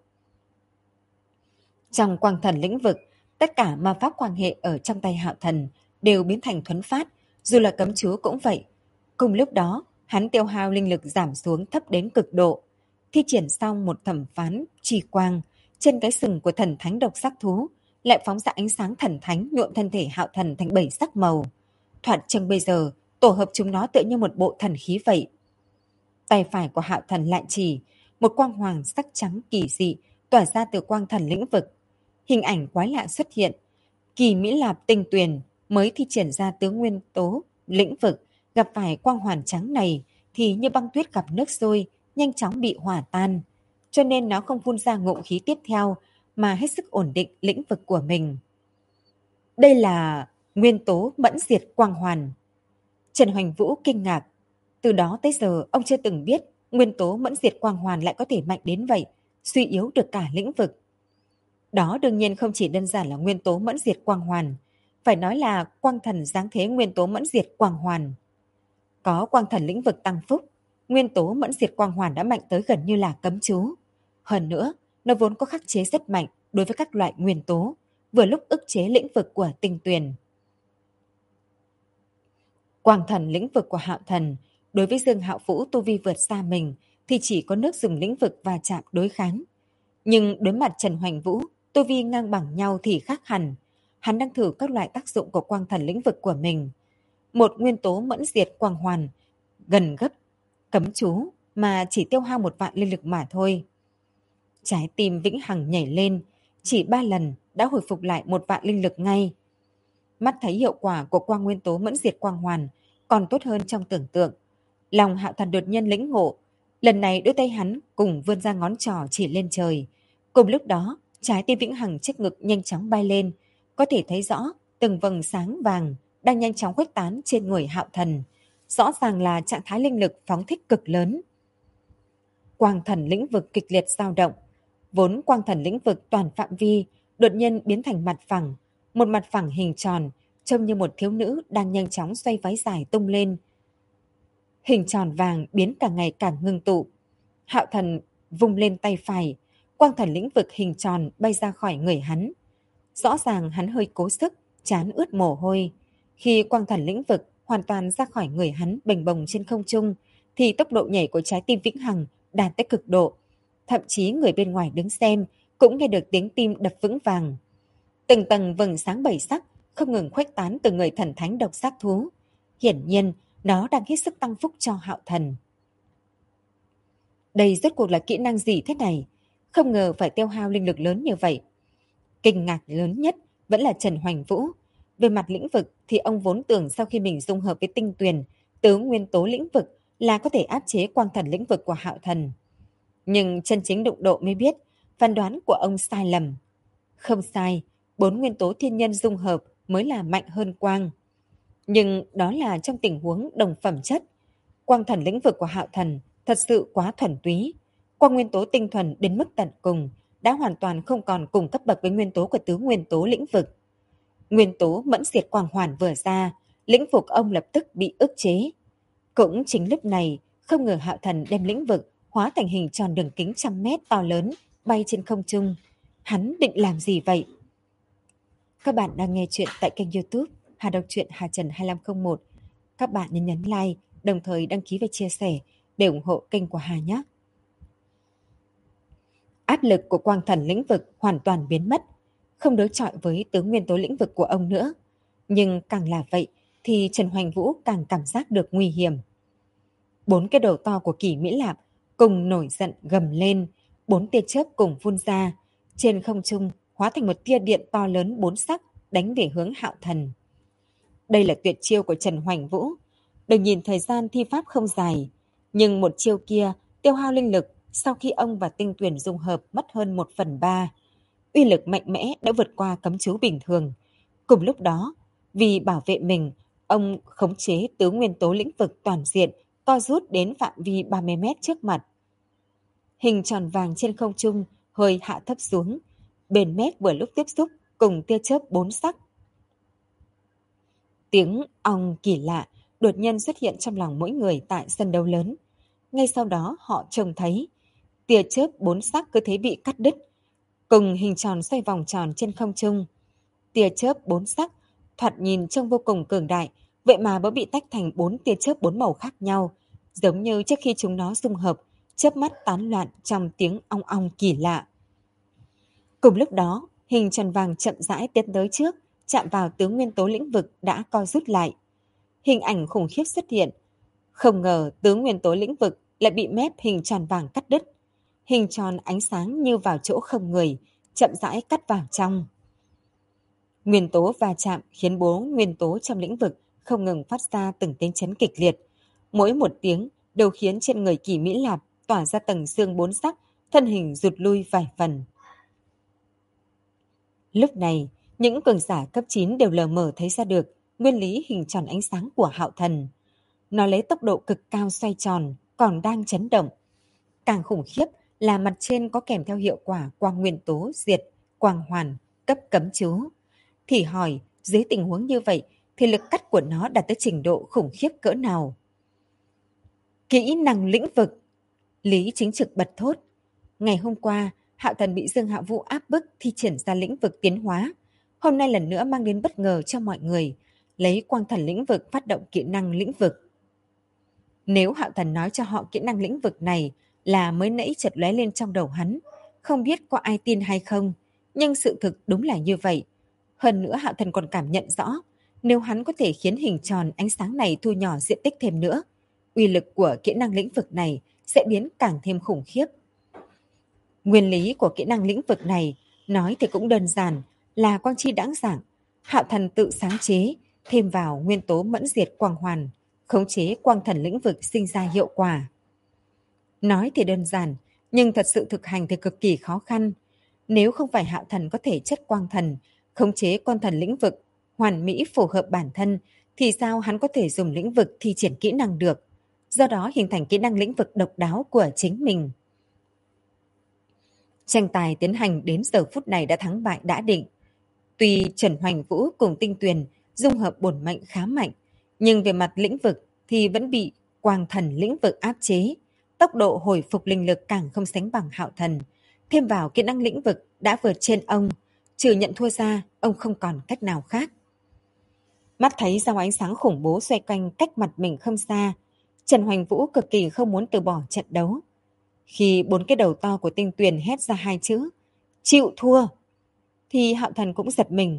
Trong quang thần lĩnh vực, tất cả ma pháp quan hệ ở trong tay Hạo Thần đều biến thành thuấn phát, dù là cấm chú cũng vậy. Cùng lúc đó, hắn tiêu hao linh lực giảm xuống thấp đến cực độ. Thi triển xong một thẩm phán chi quang, trên cái sừng của thần thánh độc sắc thú lại phóng ra ánh sáng thần thánh nhuộm thân thể Hạo Thần thành 7 sắc màu. Thoạt trông bây giờ, tổ hợp chúng nó tựa như một bộ thần khí vậy. Tay phải của Hạo Thần lại chỉ, một quang hoàng sắc trắng kỳ dị tỏa ra từ quang thần lĩnh vực. Hình ảnh quái lạ xuất hiện. Kỳ Mỹ Lạp Tinh Tuyền mới thi triển ra tướng nguyên tố lĩnh vực, gặp phải quang hoàn trắng này thì như băng tuyết gặp nước sôi, nhanh chóng bị hỏa tan. Cho nên nó không phun ra ngụm khí tiếp theo mà hết sức ổn định lĩnh vực của mình. Đây là nguyên tố mẫn diệt quang hoàn. Trần Hoành Vũ kinh ngạc. Từ đó tới giờ ông chưa từng biết nguyên tố mẫn diệt quang hoàn lại có thể mạnh đến vậy, suy yếu được cả lĩnh vực. Đó đương nhiên không chỉ đơn giản là nguyên tố mẫn diệt quang hoàn, phải nói là quang thần giáng thế nguyên tố mẫn diệt quang hoàn. Có quang thần lĩnh vực tăng phúc, nguyên tố mẫn diệt quang hoàn đã mạnh tới gần như là cấm chú. Hơn nữa, nó vốn có khắc chế rất mạnh đối với các loại nguyên tố, vừa lúc ức chế lĩnh vực của Tinh Tuyền. Quang thần lĩnh vực của Hạo Thần, đối với Dương Hạo Vũ tu vi vượt xa mình thì chỉ có nước dùng lĩnh vực và chạm đối kháng. Nhưng đối mặt Trần Hoành Vũ, tu vi ngang bằng nhau thì khác hẳn. Hắn đang thử các loại tác dụng của quang thần lĩnh vực của mình. Một nguyên tố mẫn diệt quang hoàn, gần gấp, cấm chú mà chỉ tiêu hao 1 vạn linh lực mà thôi. Trái tim vĩnh hằng nhảy lên, chỉ 3 lần đã hồi phục lại 1 vạn linh lực ngay. Mắt thấy hiệu quả của quang nguyên tố mẫn diệt quang hoàn còn tốt hơn trong tưởng tượng. Lòng Hạo Thần đột nhiên lĩnh ngộ. Lần này đôi tay hắn cùng vươn ra ngón trỏ chỉ lên trời. Cùng lúc đó, trái tim vĩnh hằng trước ngực nhanh chóng bay lên. Có thể thấy rõ từng vầng sáng vàng đang nhanh chóng khuếch tán trên người Hạo Thần. Rõ ràng là trạng thái linh lực phóng thích cực lớn. Quang thần lĩnh vực kịch liệt dao động. Vốn quang thần lĩnh vực toàn phạm vi đột nhiên biến thành mặt phẳng. Một mặt phẳng hình tròn, trông như một thiếu nữ đang nhanh chóng xoay váy dài tung lên. Hình tròn vàng biến càng ngày càng ngưng tụ. Hạo Thần vung lên tay phải, quang thần lĩnh vực hình tròn bay ra khỏi người hắn. Rõ ràng hắn hơi cố sức, trán ướt mồ hôi. Khi quang thần lĩnh vực hoàn toàn ra khỏi người hắn bềnh bồng trên không trung, thì tốc độ nhảy của trái tim vĩnh hằng đạt tới cực độ. Thậm chí người bên ngoài đứng xem cũng nghe được tiếng tim đập vững vàng. Từng tầng vầng sáng 7 sắc không ngừng khuếch tán từ người thần thánh độc giác thú. Hiển nhiên, nó đang hết sức tăng phúc cho Hạo Thần. Đây rốt cuộc là kỹ năng gì thế này? Không ngờ phải tiêu hao linh lực lớn như vậy. Kinh ngạc lớn nhất vẫn là Trần Hoành Vũ. Về mặt lĩnh vực thì ông vốn tưởng sau khi mình dung hợp với Tinh Tuyền, tứ nguyên tố lĩnh vực là có thể áp chế quang thần lĩnh vực của Hạo Thần. Nhưng chân chính đụng độ mới biết, phán đoán của ông sai lầm. Không sai, 4 nguyên tố thiên nhân dung hợp mới là mạnh hơn quang. Nhưng đó là trong tình huống đồng phẩm chất. Quang thần lĩnh vực của Hạo Thần thật sự quá thuần túy. Quang nguyên tố tinh thuần đến mức tận cùng đã hoàn toàn không còn cùng cấp bậc với nguyên tố của tứ nguyên tố lĩnh vực. Nguyên tố mẫn diệt quang hoàn vừa ra, lĩnh vực ông lập tức bị ức chế. Cũng chính lúc này, không ngờ Hạo Thần đem lĩnh vực hóa thành hình tròn đường kính 100 mét to lớn, bay trên không trung. Hắn định làm gì vậy? Các bạn đang nghe chuyện tại kênh YouTube Hà Đọc truyện Hà Trần 2501. Các bạn nhấn like, đồng thời đăng ký và chia sẻ để ủng hộ kênh của Hà nhé. Áp lực của quang thần lĩnh vực hoàn toàn biến mất, không đối chọi với tứ nguyên tố lĩnh vực của ông nữa. Nhưng càng là vậy thì Trần Hoành Vũ càng cảm giác được nguy hiểm. 4 cái đầu to của Kỳ Mỹ Lạp cùng nổi giận gầm lên, 4 tia chớp cùng phun ra, trên không trung hóa thành một tia điện to lớn 4 sắc đánh về hướng Hạo Thần. Đây là tuyệt chiêu của Trần Hoành Vũ. Đừng nhìn thời gian thi pháp không dài, nhưng một chiêu kia tiêu hao linh lực sau khi ông và Tinh Tuyền dung hợp mất hơn 1/3. Uy lực mạnh mẽ đã vượt qua cấm chú bình thường. Cùng lúc đó, vì bảo vệ mình, ông khống chế tứ nguyên tố lĩnh vực toàn diện, co rút đến phạm vi 30 mét trước mặt. Hình tròn vàng trên không trung hơi hạ thấp xuống, bên mép vừa lúc tiếp xúc cùng tia chớp 4 sắc. Tiếng ong kỳ lạ đột nhiên xuất hiện trong lòng mỗi người tại sân đấu lớn. Ngay sau đó họ trông thấy tia chớp 4 sắc cứ thế bị cắt đứt, cùng hình tròn xoay vòng tròn trên không trung. Tia chớp 4 sắc thoạt nhìn trông vô cùng cường đại, vậy mà bỗng bị tách thành 4 tia chớp 4 màu khác nhau, giống như trước khi chúng nó dung hợp, chớp mắt tán loạn trong tiếng ong ong kỳ lạ. Cùng lúc đó, hình tròn vàng chậm rãi tiến tới trước, chạm vào tướng nguyên tố lĩnh vực đã co rút lại. Hình ảnh khủng khiếp xuất hiện. Không ngờ tướng nguyên tố lĩnh vực lại bị mép hình tròn vàng cắt đứt. Hình tròn ánh sáng như vào chỗ không người, chậm rãi cắt vào trong. Nguyên tố va chạm khiến 4 nguyên tố trong lĩnh vực không ngừng phát ra từng tiếng chấn kịch liệt. Mỗi một tiếng đều khiến trên người Kỳ Mỹ Lạp tỏa ra tầng xương 4 sắc, thân hình rụt lui vài phần. Lúc này, những cường giả cấp 9 đều lờ mờ thấy ra được nguyên lý hình tròn ánh sáng của Hạo Thần. Nó lấy tốc độ cực cao xoay tròn, còn đang chấn động. Càng khủng khiếp là mặt trên có kèm theo hiệu quả quang nguyên tố diệt, quang hoàn, cấp cấm chú. Thì hỏi, dưới tình huống như vậy, thì lực cắt của nó đạt tới trình độ khủng khiếp cỡ nào? Kỹ năng lĩnh vực. Lý Chính Trực bật thốt. Ngày hôm qua, Hạo Thần bị Dương Hạ Vũ áp bức thi triển ra lĩnh vực tiến hóa. Hôm nay lần nữa mang đến bất ngờ cho mọi người, lấy quang thần lĩnh vực phát động kỹ năng lĩnh vực. Nếu Hạo Thần nói cho họ kỹ năng lĩnh vực này là mới nãy chợt lóe lên trong đầu hắn, không biết có ai tin hay không, nhưng sự thực đúng là như vậy. Hơn nữa Hạo Thần còn cảm nhận rõ, nếu hắn có thể khiến hình tròn ánh sáng này thu nhỏ diện tích thêm nữa, uy lực của kỹ năng lĩnh vực này sẽ biến càng thêm khủng khiếp. Nguyên lý của kỹ năng lĩnh vực này nói thì cũng đơn giản, là quang chi đãng giảng. Hạo Thần tự sáng chế, thêm vào nguyên tố mẫn diệt quang hoàn, khống chế quang thần lĩnh vực sinh ra hiệu quả. Nói thì đơn giản, nhưng thật sự thực hành thì cực kỳ khó khăn. Nếu không phải Hạo Thần có thể chất quang thần, khống chế quang thần lĩnh vực, hoàn mỹ phù hợp bản thân, thì sao hắn có thể dùng lĩnh vực thi triển kỹ năng được, do đó hình thành kỹ năng lĩnh vực độc đáo của chính mình. Tranh tài tiến hành đến giờ phút này đã thắng bại đã định. Tuy Trần Hoành Vũ cùng Tinh Tuyền dung hợp bổn mệnh khá mạnh, nhưng về mặt lĩnh vực thì vẫn bị quang thần lĩnh vực áp chế. Tốc độ hồi phục linh lực càng không sánh bằng Hạo Thần. Thêm vào kỹ năng lĩnh vực đã vượt trên ông, trừ nhận thua ra, ông không còn cách nào khác. Mắt thấy dòng ánh sáng khủng bố xoay quanh cách mặt mình không xa, Trần Hoành Vũ cực kỳ không muốn từ bỏ trận đấu. Khi 4 cái đầu to của Tinh Tuyền hét ra 2 chữ chịu thua, thì Hạo Thần cũng giật mình.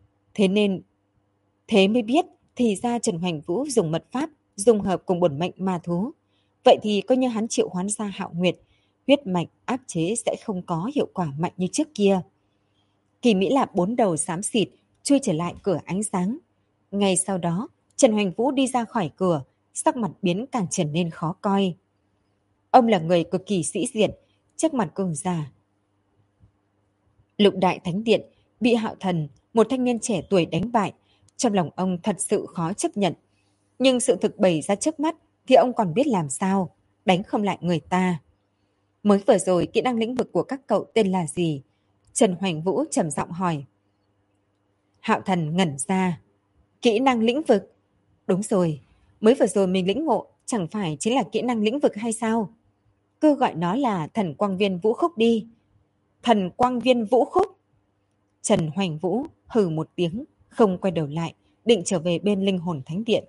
Thế mới biết thì ra Trần Hoành Vũ dùng mật pháp dung hợp cùng bổn mệnh ma thú. Vậy thì coi như hắn triệu hoán ra Hạo Nguyệt, huyết mạch áp chế sẽ không có hiệu quả mạnh như trước kia. Kỳ Mỹ Lạp 4 đầu xám xịt chui trở lại cửa ánh sáng. Ngay sau đó, Trần Hoành Vũ đi ra khỏi cửa, sắc mặt biến càng trở nên khó coi. Ông là người cực kỳ sĩ diện, trước mặt cường giả. Lục Đại Thánh Điện bị Hạo Thần, một thanh niên trẻ tuổi đánh bại, trong lòng ông thật sự khó chấp nhận. Nhưng sự thực bày ra trước mắt thì ông còn biết làm sao, đánh không lại người ta. Mới vừa rồi kỹ năng lĩnh vực của các cậu tên là gì? Trần Hoành Vũ trầm giọng hỏi. Hạo Thần ngẩn ra. Kỹ năng lĩnh vực? Đúng rồi, mới vừa rồi mình lĩnh ngộ chẳng phải chính là kỹ năng lĩnh vực hay sao? Cứ gọi nó là thần quang viên vũ khúc đi. Thần quang viên vũ khúc. Trần Hoành Vũ hừ một tiếng, không quay đầu lại, định trở về bên linh hồn thánh điện.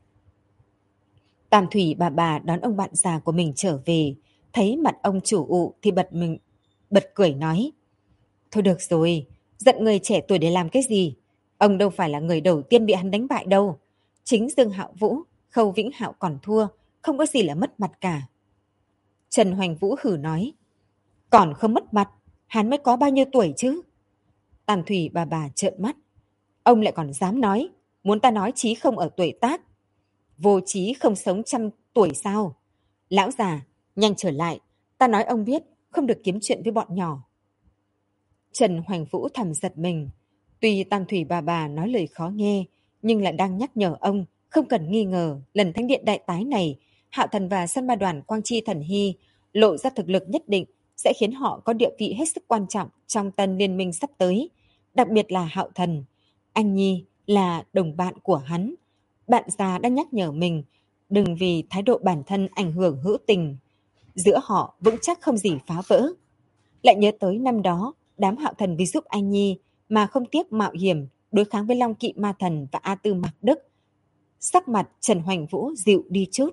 Tam Thủy bà đón ông bạn già của mình trở về, thấy mặt ông chủ ụ thì bật cười nói. Thôi được rồi, giận người trẻ tuổi để làm cái gì? Ông đâu phải là người đầu tiên bị hắn đánh bại đâu. Chính Dương Hạo Vũ, Khâu Vĩnh Hạo còn thua, không có gì là mất mặt cả. Trần Hoành Vũ hử nói. Còn không mất mặt, hắn mới có bao nhiêu tuổi chứ? Tam Thủy bà trợn mắt. Ông lại còn dám nói, muốn ta nói chí không ở tuổi tác. Vô chí không sống 100 tuổi sao? Lão già, nhanh trở lại, ta nói ông biết, không được kiếm chuyện với bọn nhỏ. Trần Hoành Vũ thầm giật mình. Tuy Tam Thủy bà nói lời khó nghe, nhưng lại đang nhắc nhở ông không cần nghi ngờ lần thánh điện đại tái này, Hạo Thần và Săn Ba Đoàn Quang Chi Thần Hy lộ ra thực lực nhất định sẽ khiến họ có địa vị hết sức quan trọng trong tân liên minh sắp tới. Đặc biệt là Hạo Thần. Anh Nhi là đồng bạn của hắn. Bạn già đang nhắc nhở mình đừng vì thái độ bản thân ảnh hưởng hữu tình. Giữa họ vững chắc không gì phá vỡ. Lại nhớ tới năm đó, đám Hạo Thần vì giúp anh Nhi mà không tiếc mạo hiểm đối kháng với Long Kỵ Ma Thần và A Tư Mạc Đức. Sắc mặt Trần Hoành Vũ dịu đi chút.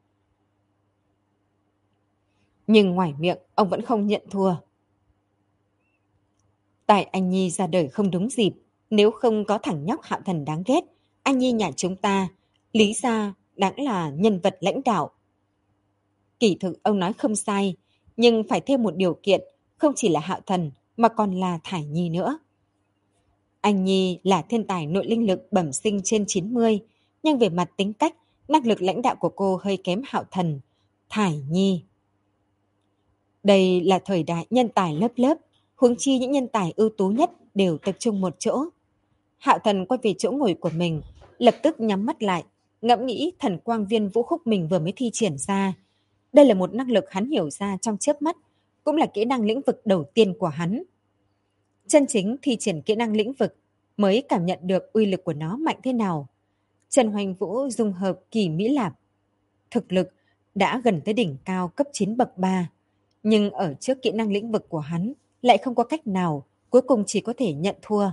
Nhưng ngoài miệng, ông vẫn không nhận thua. Tại anh Nhi ra đời không đúng dịp, nếu không có thằng nhóc Hạo Thần đáng ghét, anh Nhi nhà chúng ta, lý ra đáng là nhân vật lãnh đạo. Kỳ thực ông nói không sai, nhưng phải thêm một điều kiện, không chỉ là Hạo Thần mà còn là Thải Nhi nữa. Anh Nhi là thiên tài nội linh lực bẩm sinh trên 90, nhưng về mặt tính cách, năng lực lãnh đạo của cô hơi kém Hạo Thần. Thải Nhi. Đây là thời đại nhân tài lớp lớp, huống chi những nhân tài ưu tú nhất đều tập trung một chỗ. Hạo Thần quay về chỗ ngồi của mình, lập tức nhắm mắt lại, ngẫm nghĩ thần quang viên vũ khúc mình vừa mới thi triển ra. Đây là một năng lực hắn hiểu ra trong chớp mắt, cũng là kỹ năng lĩnh vực đầu tiên của hắn. Chân chính thi triển kỹ năng lĩnh vực mới cảm nhận được uy lực của nó mạnh thế nào. Trần Hoành Vũ dung hợp kỳ Mỹ Lạp. Thực lực đã gần tới đỉnh cao cấp 9 bậc 3, nhưng ở trước kỹ năng lĩnh vực của hắn lại không có cách nào, cuối cùng chỉ có thể nhận thua.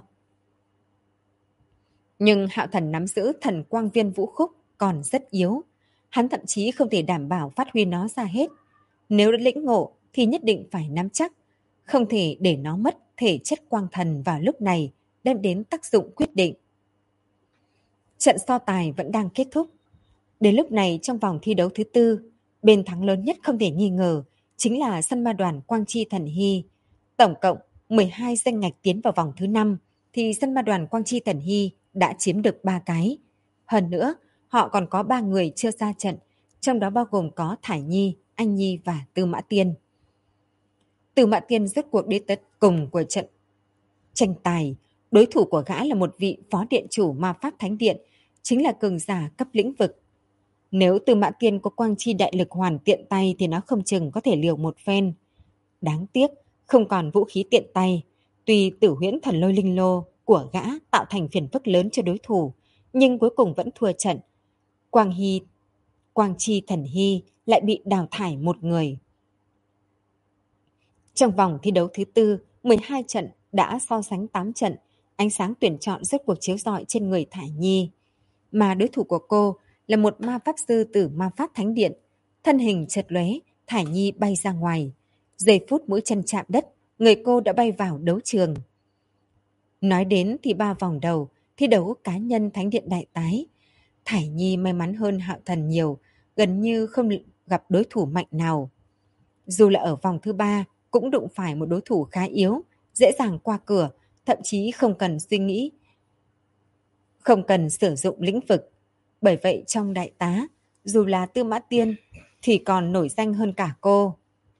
Nhưng Hạo Thần nắm giữ thần quang viên vũ khúc còn rất yếu. Hắn thậm chí không thể đảm bảo phát huy nó ra hết. Nếu đã lĩnh ngộ thì nhất định phải nắm chắc. Không thể để nó mất thể chất quang thần vào lúc này đem đến tác dụng quyết định. Trận so tài vẫn đang kết thúc. Đến lúc này trong vòng thi đấu thứ tư, bên thắng lớn nhất không thể nghi ngờ chính là săn ma đoàn Quang Chi Thần Hy. Tổng cộng 12 danh ngạch tiến vào vòng thứ 5 thì săn ma đoàn Quang Chi Thần Hy đã chiếm được 3 cái. Hơn nữa, họ còn có 3 người chưa ra trận, trong đó bao gồm có Thải Nhi, Anh Nhi và Tư Mã Tiên. Tư Mã Tiên rốt cuộc đi tới cùng của trận tranh tài. Đối thủ của gã là một vị phó điện chủ ma pháp thánh điện, chính là cường giả cấp lĩnh vực. Nếu Tư Mã Tiên có quang chi đại lực hoàn tiện tay thì nó không chừng có thể liều một phen. Đáng tiếc, không còn vũ khí tiện tay. Tuy Tử Huyễn Thần Lôi Linh Lô của gã tạo thành phiền phức lớn cho đối thủ, nhưng cuối cùng vẫn thua trận. Quang Chi Thần Hy lại bị đào thải một người. Trong vòng thi đấu thứ tư, 12 trận đã so sánh 8 trận, ánh sáng tuyển chọn rốt cuộc chiếu rọi trên người Thải Nhi. Mà đối thủ của cô là một ma pháp sư từ ma pháp thánh điện. Thân hình chật lóe, Thải Nhi bay ra ngoài. Giây phút mũi chân chạm đất, người cô đã bay vào đấu trường. Nói đến thì 3 vòng đầu, thi đấu cá nhân thánh điện đại tái. Thải Nhi may mắn hơn Hạo Thần nhiều, gần như không gặp đối thủ mạnh nào. Dù là ở vòng thứ 3, cũng đụng phải một đối thủ khá yếu, dễ dàng qua cửa, thậm chí không cần suy nghĩ, không cần sử dụng lĩnh vực. Bởi vậy trong đại tá, dù là Tư Mã Tiên thì còn nổi danh hơn cả cô.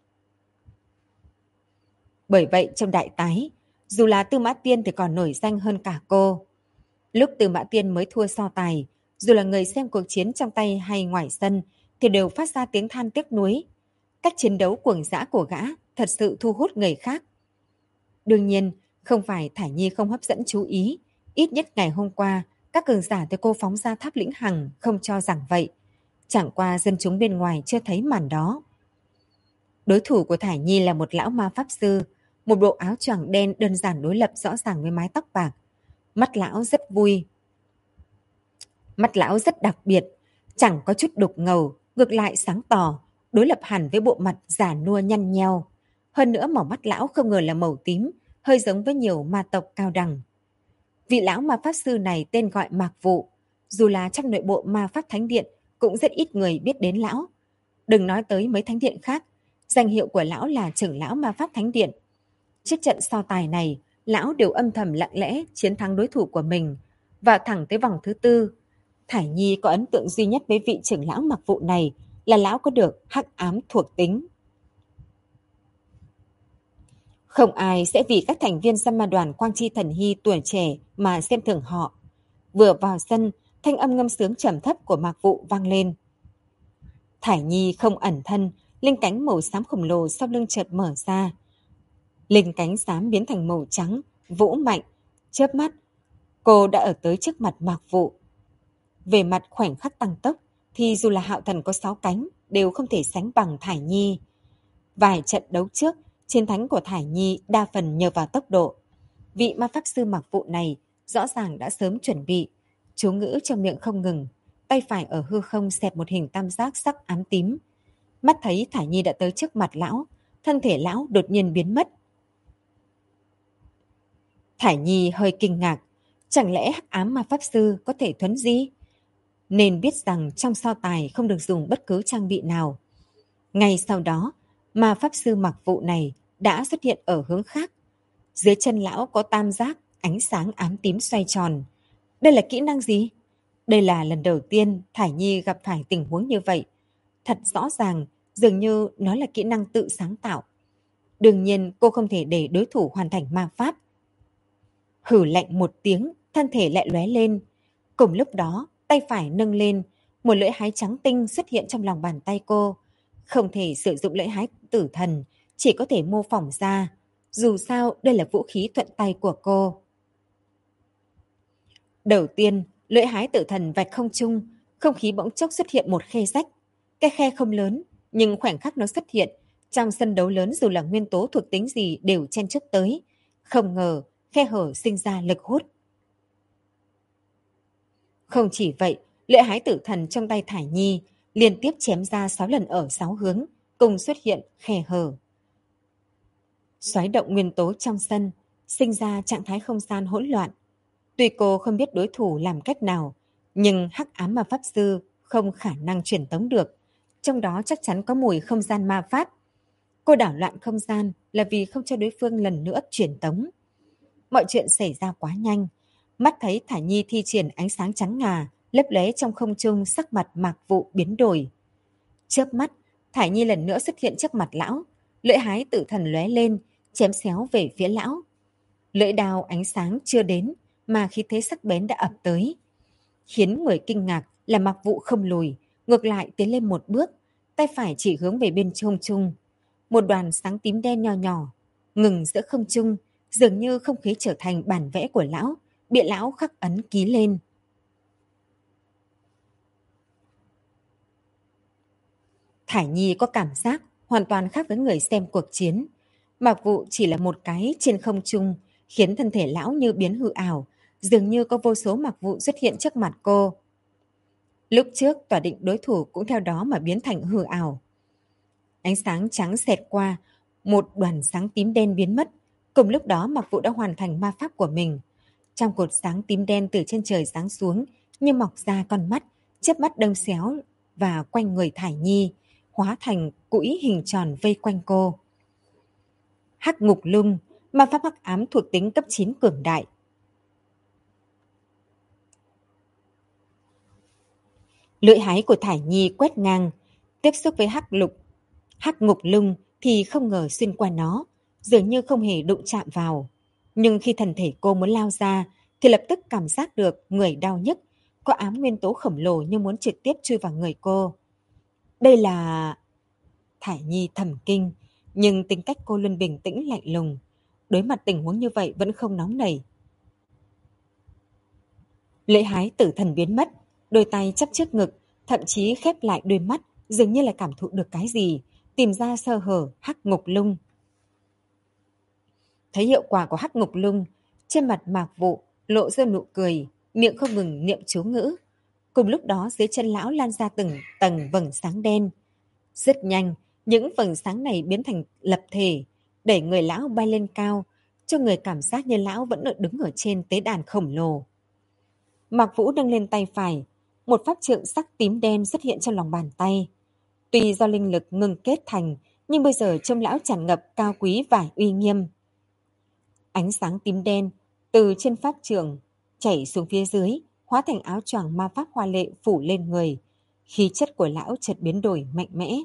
Bởi vậy trong đại tái, dù là Tư Mã Tiên thì còn nổi danh hơn cả cô. Lúc Tư Mã Tiên mới thua so tài, dù là người xem cuộc chiến trong tay hay ngoài sân thì đều phát ra tiếng than tiếc nuối. Cách chiến đấu cuồng dã của gã thật sự thu hút người khác. Đương nhiên, không phải Thải Nhi không hấp dẫn chú ý. Ít nhất ngày hôm qua, các cường giả tới cô phóng ra tháp lĩnh hằng không cho rằng vậy. Chẳng qua dân chúng bên ngoài chưa thấy màn đó. Đối thủ của Thải Nhi là một lão ma pháp sư, một bộ áo choàng đen đơn giản đối lập rõ ràng với mái tóc bạc. Mắt lão rất vui. Mắt lão rất đặc biệt, chẳng có chút đục ngầu, ngược lại sáng tỏ, đối lập hẳn với bộ mặt già nua nhăn nheo. Hơn nữa màu mắt lão không ngờ là màu tím, hơi giống với nhiều ma tộc cao đẳng. Vị lão ma pháp sư này tên gọi Mạc Vụ, dù là trong nội bộ ma pháp thánh điện cũng rất ít người biết đến lão. Đừng nói tới mấy thánh điện khác, danh hiệu của lão là trưởng lão ma pháp thánh điện. Trước trận so tài này, lão đều âm thầm lặng lẽ chiến thắng đối thủ của mình, và thẳng tới vòng thứ tư. Thải Nhi có ấn tượng duy nhất với vị trưởng lão Mạc Vụ này là lão có được hắc ám thuộc tính. Không ai sẽ vì các thành viên Săn Ma đoàn Quang Chi Thần Hy tuổi trẻ mà xem thường họ. Vừa vào sân, thanh âm ngâm sướng trầm thấp của Mạc Vụ vang lên. Thải Nhi không ẩn thân, linh cánh màu xám khổng lồ sau lưng chợt mở ra. Linh cánh xám biến thành màu trắng, vỗ mạnh, chớp mắt, cô đã ở tới trước mặt Mạc Vụ. Về mặt khoảnh khắc tăng tốc thì dù là Hạo Thần có 6 cánh đều không thể sánh bằng Thải Nhi. Vài trận đấu trước, chiến thắng của Thải Nhi đa phần nhờ vào tốc độ. Vị ma pháp sư mặc vụ này rõ ràng đã sớm chuẩn bị, chú ngữ trong miệng không ngừng, tay phải ở hư không xẹt một hình tam giác sắc ám tím. Mắt thấy Thải Nhi đã tới trước mặt lão, thân thể lão đột nhiên biến mất. Thải Nhi hơi kinh ngạc, chẳng lẽ hắc ám ma pháp sư có thể thuấn di? Nên biết rằng trong so tài không được dùng bất cứ trang bị nào. Ngay sau đó, ma pháp sư mặc vụ này đã xuất hiện ở hướng khác. Dưới chân lão có tam giác, ánh sáng ám tím xoay tròn. Đây là kỹ năng gì? Đây là lần đầu tiên Thải Nhi gặp phải tình huống như vậy. Thật rõ ràng, dường như nó là kỹ năng tự sáng tạo. Đương nhiên cô không thể để đối thủ hoàn thành ma pháp. Hử lạnh một tiếng, thân thể lại lóe lên. Cùng lúc đó, tay phải nâng lên, một lưỡi hái trắng tinh xuất hiện trong lòng bàn tay cô. Không thể sử dụng lưỡi hái tử thần, chỉ có thể mô phỏng ra. Dù sao, đây là vũ khí thuận tay của cô. Đầu tiên, lưỡi hái tử thần vạch không trung, không khí bỗng chốc xuất hiện một khe rách. Cái khe không lớn, nhưng khoảnh khắc nó xuất hiện, trong sân đấu lớn dù là nguyên tố thuộc tính gì đều chen chúc tới. Không ngờ, khe hở sinh ra lực hút. Không chỉ vậy, lưỡi hái tử thần trong tay Thải Nhi liên tiếp chém ra 6 lần ở 6 hướng, cùng xuất hiện khe hở. Xoáy động nguyên tố trong sân, sinh ra trạng thái không gian hỗn loạn. Tuy cô không biết đối thủ làm cách nào, nhưng hắc ám ma pháp sư không khả năng truyền tống được. Trong đó chắc chắn có mùi không gian ma pháp. Cô đảo loạn không gian là vì không cho đối phương lần nữa truyền tống. Mọi chuyện xảy ra quá nhanh. Mắt thấy Thải Nhi thi triển ánh sáng trắng ngà, lấp lóe trong không trung, sắc mặt Mạc Vụ biến đổi. Chớp mắt, Thải Nhi lần nữa xuất hiện trước mặt lão, lưỡi hái tử thần lóe lên, chém xéo về phía lão. Lưỡi đao ánh sáng chưa đến, mà khí thế sắc bén đã ập tới. Khiến người kinh ngạc là Mạc Vụ không lùi, ngược lại tiến lên một bước, tay phải chỉ hướng về bên không trung. Một đoàn sáng tím đen nho nhỏ, ngừng giữa không trung, dường như không khí trở thành bản vẽ của lão, bị lão khắc ấn ký lên. Thải Nhi có cảm giác hoàn toàn khác với người xem cuộc chiến. Mạc Vụ chỉ là một cái trên không trung, khiến thân thể lão như biến hư ảo, dường như có vô số Mạc Vụ xuất hiện trước mặt cô. Lúc trước tỏa định đối thủ cũng theo đó mà biến thành hư ảo. Ánh sáng trắng xẹt qua, một đoàn sáng tím đen biến mất. Cùng lúc đó Mạc Vụ đã hoàn thành ma pháp của mình. Trong cột sáng tím đen từ trên trời giáng xuống, như mọc ra con mắt, chớp mắt đâm xéo và quanh người Thải Nhi, hóa thành cũi hình tròn vây quanh cô. Hắc ngục lung, ma pháp hắc ám thuộc tính cấp 9 cường đại. Lưỡi hái của Thải Nhi quét ngang, tiếp xúc với hắc ngục lung thì không ngờ xuyên qua nó, dường như không hề đụng chạm vào. Nhưng khi thân thể cô muốn lao ra, thì lập tức cảm giác được người đau nhức, có ám nguyên tố khổng lồ như muốn trực tiếp chui vào người cô. Đây là... Thải Nhi thầm kinh, nhưng tính cách cô luôn bình tĩnh lạnh lùng. Đối mặt tình huống như vậy vẫn không nóng nảy. Lưỡi hái tử thần biến mất, đôi tay chắp trước ngực, thậm chí khép lại đôi mắt, dường như là cảm thụ được cái gì, tìm ra sơ hở hắc ngục lung. Thấy hiệu quả của hắc ngục lung, trên mặt Mạc Vụ lộ ra nụ cười, miệng không ngừng niệm chú ngữ. Cùng lúc đó dưới chân lão lan ra từng tầng vầng sáng đen. Rất nhanh, những vầng sáng này biến thành lập thể, đẩy người lão bay lên cao, cho người cảm giác như lão vẫn đứng ở trên tế đàn khổng lồ. Mạc Vũ nâng lên tay phải, một pháp trượng sắc tím đen xuất hiện trong lòng bàn tay. Tuy do linh lực ngừng kết thành, nhưng bây giờ trông lão tràn ngập cao quý và uy nghiêm. Ánh sáng tím đen từ trên pháp trượng chảy xuống phía dưới, hóa thành áo choàng ma pháp hoa lệ phủ lên người. Khí chất của lão chợt biến đổi mạnh mẽ.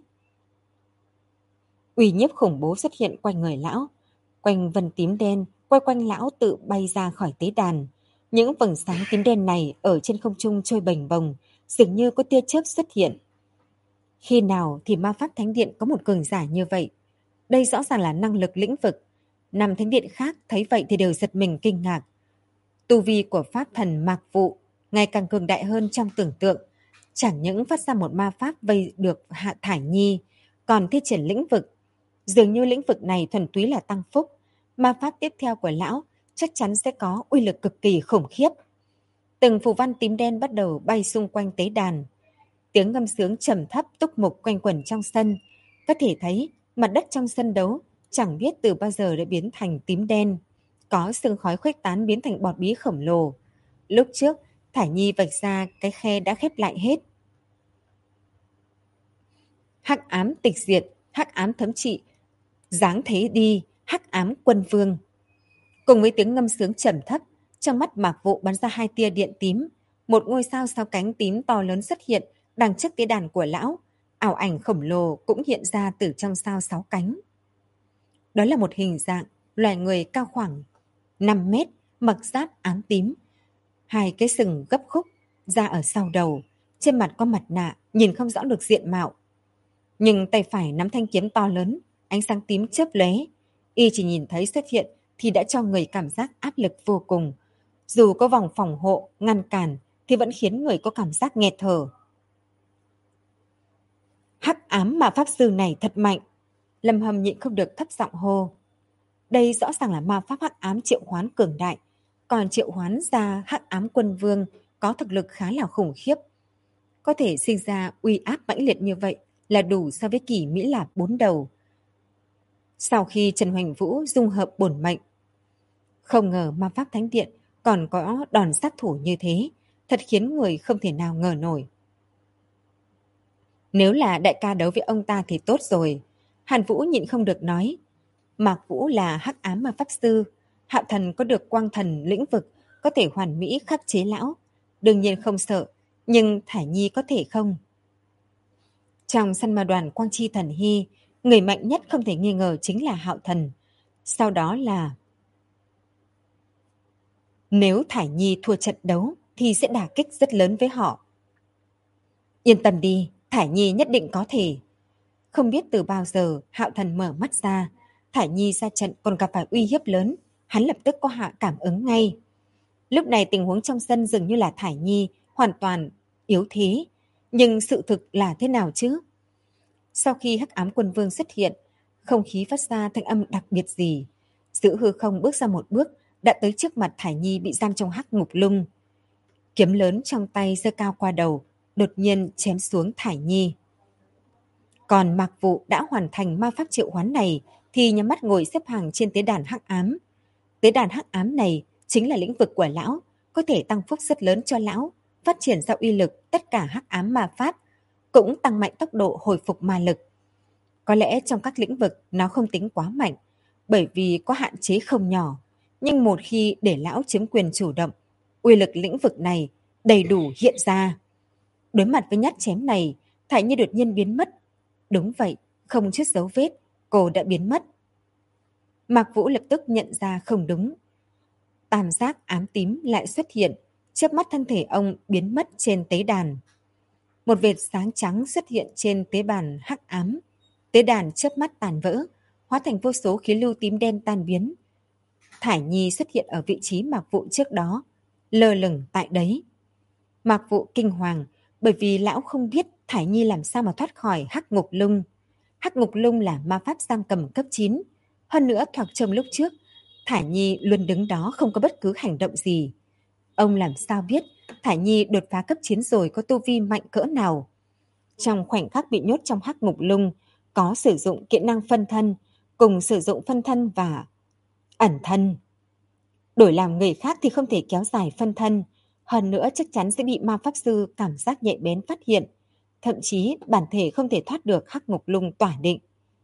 Uy nhiếp khủng bố xuất hiện quanh người lão, quanh vần tím đen quay quanh lão tự bay ra khỏi tế đàn. Những vầng sáng tím đen này ở trên không trung trôi bềnh bồng, dường như có tia chớp xuất hiện. Khi nào thì ma pháp thánh điện có một cường giả như vậy? Đây rõ ràng là năng lực lĩnh vực. 5 thánh điện khác thấy vậy thì đều giật mình kinh ngạc. Tu vi của pháp thần Mạc Vụ ngày càng cường đại hơn trong tưởng tượng. Chẳng những phát ra một ma pháp vây được Hạ Thải Nhi, còn thi triển lĩnh vực. Dường như lĩnh vực này thuần túy là tăng phúc. Ma pháp tiếp theo của lão chắc chắn sẽ có uy lực cực kỳ khủng khiếp. Từng phù văn tím đen bắt đầu bay xung quanh tế đàn. Tiếng ngâm sướng trầm thấp túc mục quanh quẩn trong sân. Có thể thấy mặt đất trong sân đấu chẳng biết từ bao giờ đã biến thành tím đen. Có sương khói khuếch tán biến thành bọt bí khổng lồ. Lúc trước, Thải Nhi vạch ra cái khe đã khép lại hết. Hắc ám tịch diệt, hắc ám thấm trị, dáng thế đi, hắc ám quân vương. Cùng với tiếng ngâm sướng trầm thấp, trong mắt Mạc Vụ bắn ra 2 tia điện tím. Một ngôi sao 6 cánh tím to lớn xuất hiện đằng trước tế đàn của lão. Ảo ảnh khổng lồ cũng hiện ra từ trong sao 6 cánh. Đó là một hình dạng loài người cao khoảng 5 mét, mặc giáp ám tím. 2 cái sừng gấp khúc ra ở sau đầu, trên mặt có mặt nạ, nhìn không rõ được diện mạo. Nhưng tay phải nắm thanh kiếm to lớn, ánh sáng tím chớp lóe. Y chỉ nhìn thấy xuất hiện thì đã cho người cảm giác áp lực vô cùng. Dù có vòng phòng hộ, ngăn cản thì vẫn khiến người có cảm giác nghẹt thở. Hắc ám mà pháp sư này thật mạnh. Lâm Hâm nhịn không được thấp giọng hô. Đây rõ ràng là ma pháp hắc ám triệu hoán cường đại. Còn triệu hoán ra hắc ám quân vương có thực lực khá là khủng khiếp. Có thể sinh ra uy áp mãnh liệt như vậy là đủ so với kỳ Mỹ Lạp 4 đầu. Sau khi Trần Hoành Vũ dung hợp bổn mệnh, không ngờ ma pháp thánh điện còn có đòn sát thủ như thế, thật khiến người không thể nào ngờ nổi. Nếu là đại ca đấu với ông ta thì tốt rồi. Hàn Vũ nhịn không được nói. Mạc Vũ là hắc ám ma pháp sư, Hạ Thần có được quang thần lĩnh vực, có thể hoàn mỹ khắc chế lão. Đương nhiên không sợ, nhưng Thải Nhi có thể không? Trong săn ma đoàn Quang Chi Thần Hy, người mạnh nhất không thể nghi ngờ chính là Hạo Thần. Sau đó là... Nếu Thải Nhi thua trận đấu thì sẽ đả kích rất lớn với họ. Yên tâm đi, Thải Nhi nhất định có thể. Không biết từ bao giờ Hạo Thần mở mắt ra, Thải Nhi ra trận còn gặp phải uy hiếp lớn, hắn lập tức có hạ cảm ứng ngay. Lúc này tình huống trong sân dường như là Thải Nhi hoàn toàn yếu thế, nhưng sự thực là thế nào chứ? Sau khi hắc ám quân vương xuất hiện, không khí phát ra thanh âm đặc biệt gì. Giữ hư không bước ra một bước, đã tới trước mặt Thải Nhi bị giam trong hắc ngục lung. Kiếm lớn trong tay giơ cao qua đầu, đột nhiên chém xuống Thải Nhi. Còn Mạc Vụ đã hoàn thành ma pháp triệu hoán này thì nhắm mắt ngồi xếp hàng trên tế đàn hắc ám. Tế đàn hắc ám này chính là lĩnh vực của lão, có thể tăng phúc rất lớn cho lão, phát triển ra uy lực tất cả hắc ám ma pháp, cũng tăng mạnh tốc độ hồi phục ma lực. Có lẽ trong các lĩnh vực nó không tính quá mạnh, bởi vì có hạn chế không nhỏ, nhưng một khi để lão chiếm quyền chủ động, uy lực lĩnh vực này đầy đủ hiện ra. Đối mặt với nhát chém này, Thải Nhi đột nhiên biến mất. Đúng vậy, không chút dấu vết, cô đã biến mất. Mạc Vũ lập tức nhận ra không đúng. Tam giác ám tím lại xuất hiện, chớp mắt thân thể ông biến mất trên tế đàn. Một vệt sáng trắng xuất hiện trên tế bàn hắc ám. Tế đàn chớp mắt tàn vỡ, hóa thành vô số khí lưu tím đen tan biến. Thải Nhi xuất hiện ở vị trí Mạc Vụ trước đó, lơ lửng tại đấy. Mạc Vụ kinh hoàng, bởi vì lão không biết Thải Nhi làm sao mà thoát khỏi hắc ngục lung. Hắc ngục lung là ma pháp giam cầm cấp 9. Hơn nữa thoạt trông lúc trước, Thải Nhi luôn đứng đó không có bất cứ hành động gì. Ông làm sao biết Thải Nhi đột phá cấp 9 rồi có tu vi mạnh cỡ nào? Trong khoảnh khắc bị nhốt trong hắc ngục lung, có sử dụng kỹ năng phân thân, cùng sử dụng phân thân và ẩn thân. Đổi làm người khác thì không thể kéo dài phân thân, hơn nữa chắc chắn sẽ bị ma pháp sư cảm giác nhạy bén phát hiện, thậm chí bản thể không thể thoát được hắc ngục lung tỏa định.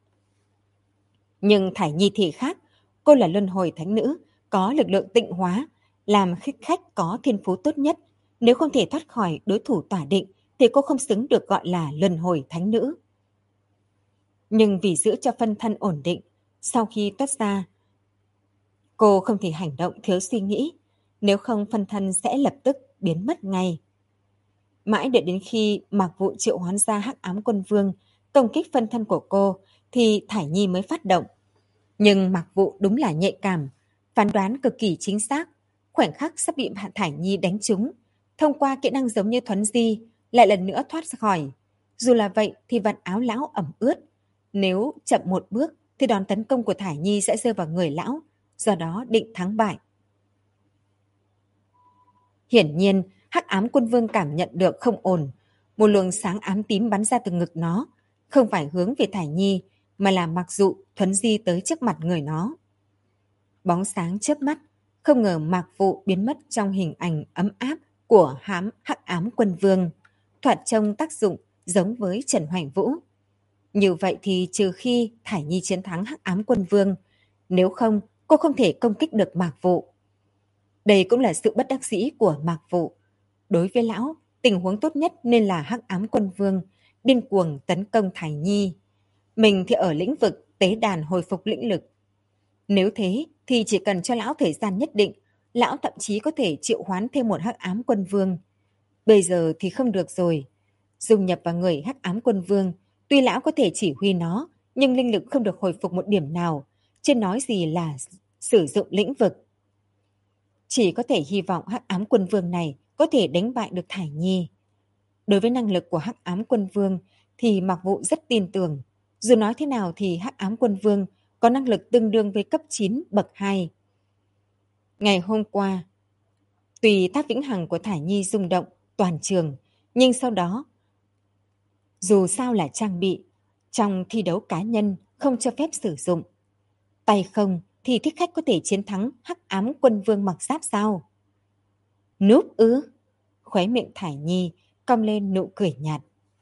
Nhưng Thải Nhi thì khác, cô là luân hồi thánh nữ, có lực lượng tịnh hóa, làm khách có thiên phú tốt nhất. Nếu không thể thoát khỏi đối thủ tỏa định, thì cô không xứng được gọi là luân hồi thánh nữ. Nhưng vì giữ cho phân thân ổn định, sau khi toát ra, cô không thể hành động thiếu suy nghĩ, nếu không phân thân sẽ lập tức biến mất ngay. Mãi đợi đến khi Mạc Vụ triệu hoán ra hắc ám quân vương, công kích phân thân của cô, thì Thải Nhi mới phát động. Nhưng Mạc Vụ đúng là nhạy cảm, phán đoán cực kỳ chính xác, khoảnh khắc sắp bị Thải Nhi đánh trúng, thông qua kỹ năng giống như thuấn di, lại lần nữa thoát ra khỏi. Dù là vậy thì vạt áo lão ẩm ướt. Nếu chậm một bước thì đòn tấn công của Thải Nhi sẽ rơi vào người lão, do đó định thắng bại. Hiển nhiên, Hắc Ám Quân Vương cảm nhận được không ổn. Một luồng sáng ám tím bắn ra từ ngực nó, không phải hướng về Thải Nhi, mà là mặc dụ thuấn di tới trước mặt người nó. Bóng sáng chớp mắt, không ngờ Mạc Vụ biến mất trong hình ảnh ấm áp của Hắc Ám Quân Vương, thoạt trông tác dụng giống với Trần Hoành Vũ. Như vậy thì trừ khi Thải Nhi chiến thắng Hắc Ám Quân Vương, nếu không cô không thể công kích được Mạc Vụ. Đây cũng là sự bất đắc dĩ của Mạc Vụ. Đối với lão, tình huống tốt nhất nên là Hắc Ám Quân Vương điên cuồng tấn công Thải Nhi. Mình thì ở lĩnh vực tế đàn hồi phục lĩnh lực. Nếu thế thì chỉ cần cho lão thời gian nhất định, lão thậm chí có thể triệu hoán thêm một Hắc Ám Quân Vương. Bây giờ thì không được rồi. Dung nhập vào người Hắc Ám Quân Vương, tuy lão có thể chỉ huy nó, nhưng linh lực không được hồi phục một điểm nào, chưa nói gì là sử dụng lĩnh vực. Chỉ có thể hy vọng Hắc Ám Quân Vương này có thể đánh bại được Thải Nhi. Đối với năng lực của Hắc Ám Quân Vương thì Mạc Vụ rất tin tưởng. Dù nói thế nào thì Hắc Ám Quân Vương có năng lực tương đương với cấp 9 bậc 2. Ngày hôm qua, tùy tháp vĩnh hằng của Thải Nhi rung động toàn trường, nhưng sau đó, dù sao là trang bị, trong thi đấu cá nhân không cho phép sử dụng. Tay không thì thích khách có thể chiến thắng Hắc Ám Quân Vương mặc giáp sao? Núp ư? Khóe miệng Thải Nhi cong lên nụ cười nhạt.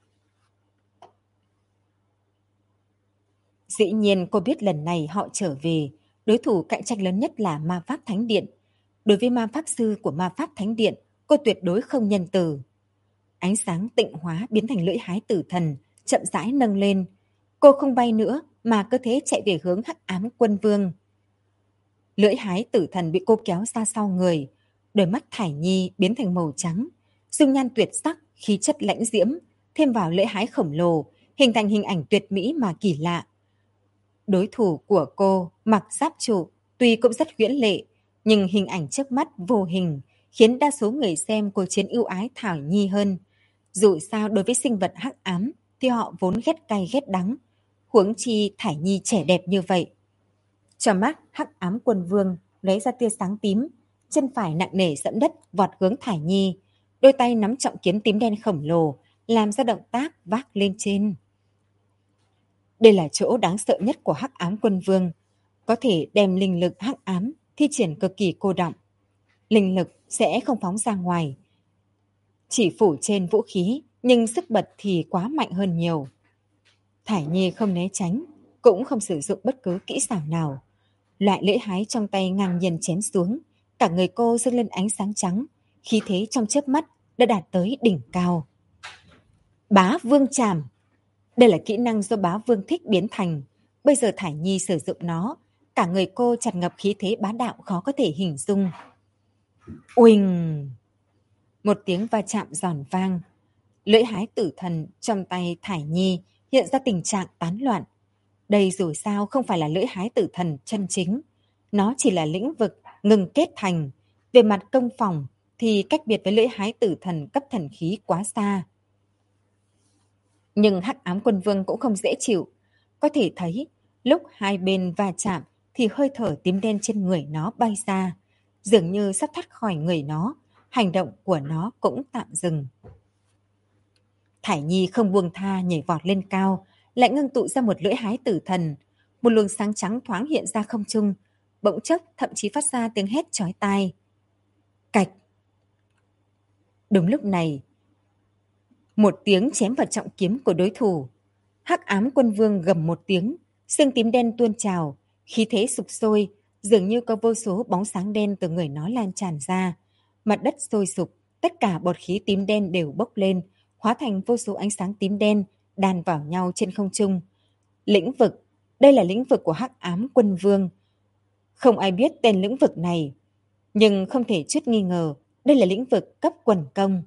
Dĩ nhiên cô biết lần này họ trở về, đối thủ cạnh tranh lớn nhất là Ma Pháp Thánh Điện. Đối với ma pháp sư của Ma Pháp Thánh Điện, cô tuyệt đối không nhân từ. Ánh sáng tịnh hóa biến thành lưỡi hái tử thần, chậm rãi nâng lên. Cô không bay nữa mà cơ thể chạy về hướng Hắc Ám Quân Vương. Lưỡi hái tử thần bị cô kéo ra sau người, đôi mắt Thải Nhi biến thành màu trắng, dung nhan tuyệt sắc, khí chất lãnh diễm, thêm vào lưỡi hái khổng lồ, hình thành hình ảnh tuyệt mỹ mà kỳ lạ. Đối thủ của cô mặc giáp trụ, tuy cũng rất huyễn lệ, nhưng hình ảnh trước mắt vô hình khiến đa số người xem cuộc chiến ưu ái Thải Nhi hơn. Dù sao đối với sinh vật hắc ám thì họ vốn ghét cay ghét đắng, huống chi Thải Nhi trẻ đẹp như vậy. Trong mắt Hắc Ám Quân Vương lấy ra tia sáng tím, chân phải nặng nề dẫm đất vọt hướng Thải Nhi, đôi tay nắm trọng kiếm tím đen khổng lồ, làm ra động tác vác lên trên. Đây là chỗ đáng sợ nhất của Hắc Ám Quân Vương, có thể đem linh lực hắc ám thi triển cực kỳ cô đọng. Linh lực sẽ không phóng ra ngoài, chỉ phủ trên vũ khí, nhưng sức bật thì quá mạnh hơn nhiều. Thải Nhi không né tránh, cũng không sử dụng bất cứ kỹ xảo nào. Loại lưỡi hái trong tay ngang nhiên chém xuống, cả người cô dâng lên ánh sáng trắng, khí thế trong chớp mắt đã đạt tới đỉnh cao. Bá Vương Trảm. Đây là kỹ năng do Bá Vương thích biến thành. Bây giờ Thải Nhi sử dụng nó, cả người cô tràn ngập khí thế bá đạo khó có thể hình dung. Uỳnh! Một tiếng va chạm giòn vang. Lưỡi hái tử thần trong tay Thải Nhi hiện ra tình trạng tán loạn. Đây dù sao không phải là lưỡi hái tử thần chân chính. Nó chỉ là lĩnh vực ngừng kết thành. Về mặt công phòng thì cách biệt với lưỡi hái tử thần cấp thần khí quá xa. Nhưng Hắc Ám Quân Vương cũng không dễ chịu. Có thể thấy lúc hai bên va chạm thì hơi thở tím đen trên người nó bay ra. Dường như sắp thoát khỏi người nó. Hành động của nó cũng tạm dừng. Thải Nhi không buông tha nhảy vọt lên cao, lại ngưng tụ ra một lưỡi hái tử thần. Một luồng sáng trắng thoáng hiện ra không trung, bỗng chốc thậm chí phát ra tiếng hét chói tai. Cạch! Đúng lúc này, một tiếng chém vào trọng kiếm của đối thủ. Hắc Ám Quân Vương gầm một tiếng, xương tím đen tuôn trào, khí thế sục sôi, dường như có vô số bóng sáng đen từ người nó lan tràn ra. Mặt đất sôi sục, tất cả bọt khí tím đen đều bốc lên, hóa thành vô số ánh sáng tím đen đan vào nhau trên không trung. Lĩnh vực, đây là lĩnh vực của Hắc Ám Quân Vương. Không ai biết tên lĩnh vực này, nhưng không thể chút nghi ngờ, đây là lĩnh vực cấp quần công.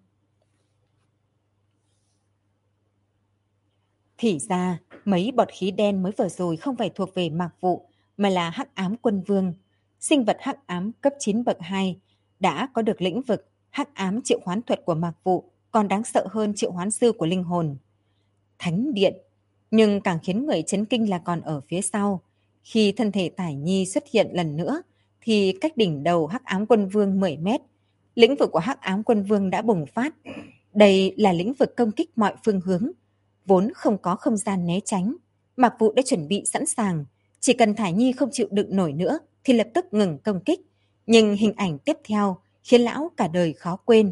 Thì ra, mấy bọt khí đen mới vừa rồi không phải thuộc về Mạc Vụ, mà là Hắc Ám Quân Vương. Sinh vật hắc ám cấp 9 bậc 2 đã có được lĩnh vực Hắc ám triệu hoán thuật của Mạc Vụ còn đáng sợ hơn triệu hoán sư của linh hồn. Thánh điện, nhưng càng khiến người chấn kinh là còn ở phía sau. Khi thân thể Thải Nhi xuất hiện lần nữa, thì cách đỉnh đầu Hắc Ám Quân Vương 10 mét, lĩnh vực của Hắc Ám Quân Vương đã bùng phát. Đây là lĩnh vực công kích mọi phương hướng, vốn không có không gian né tránh. Mạc Vụ đã chuẩn bị sẵn sàng, chỉ cần Thải Nhi không chịu đựng nổi nữa thì lập tức ngừng công kích. Nhưng hình ảnh tiếp theo khiến lão cả đời khó quên.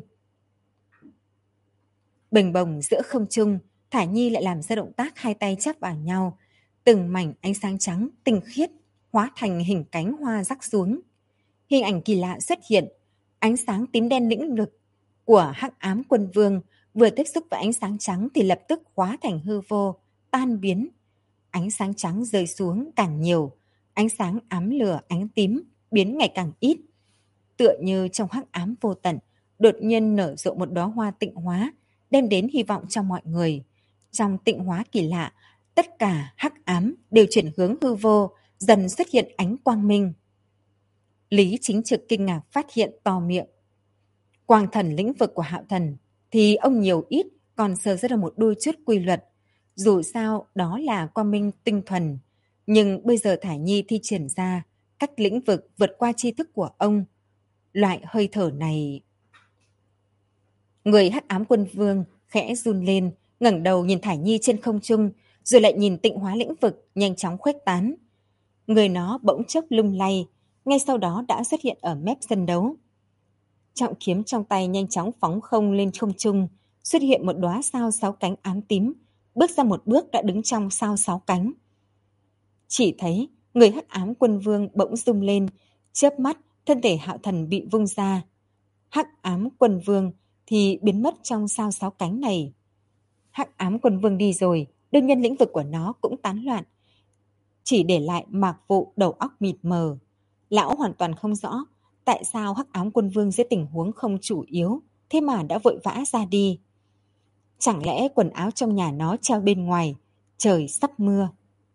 Bình bồng giữa không trung, Thải Nhi lại làm ra động tác hai tay chắp vào nhau, từng mảnh ánh sáng trắng tinh khiết hóa thành hình cánh hoa rắc xuống. Hình ảnh kỳ lạ xuất hiện, ánh sáng tím đen lĩnh lực của Hắc Ám Quân Vương vừa tiếp xúc với ánh sáng trắng thì lập tức hóa thành hư vô, tan biến. Ánh sáng trắng rơi xuống càng nhiều, ánh sáng ám lửa ánh tím biến ngày càng ít. Tựa như trong hắc ám vô tận, đột nhiên nở rộ một đóa hoa tịnh hóa, đem đến hy vọng cho mọi người. Trong tịnh hóa kỳ lạ, tất cả hắc ám đều chuyển hướng hư vô, dần xuất hiện ánh quang minh. Lý Chính Trực kinh ngạc phát hiện to miệng. Quang thần lĩnh vực của Hạo Thần thì ông nhiều ít còn sờ ra được một đôi chút quy luật. Dù sao đó là quang minh tinh thuần, nhưng bây giờ Thải Nhi thi triển ra cách lĩnh vực vượt qua tri thức của ông. Loại hơi thở này... Người Hắc Ám Quân Vương khẽ run lên, ngẩng đầu nhìn Thải Nhi trên không trung, rồi lại nhìn tịnh hóa lĩnh vực nhanh chóng khuếch tán. Người nó bỗng chốc lung lay, ngay sau đó đã xuất hiện ở mép sân đấu. Trọng kiếm trong tay nhanh chóng phóng không lên không trung, xuất hiện một đóa sao sáu cánh ám tím, bước ra một bước đã đứng trong sao sáu cánh. Chỉ thấy người Hắc Ám Quân Vương bỗng rung lên, chớp mắt thân thể Hạo Thần bị vung ra. Hắc Ám Quân Vương thì biến mất trong sao sáu cánh này. Hắc Ám Quân Vương đi rồi, đương nhiên lĩnh vực của nó cũng tán loạn, chỉ để lại Mạc Vụ đầu óc mịt mờ. Lão hoàn toàn không rõ tại sao Hắc Ám Quân Vương dưới tình huống không chủ yếu thế mà đã vội vã ra đi. Chẳng lẽ quần áo trong nhà nó treo bên ngoài, trời sắp mưa.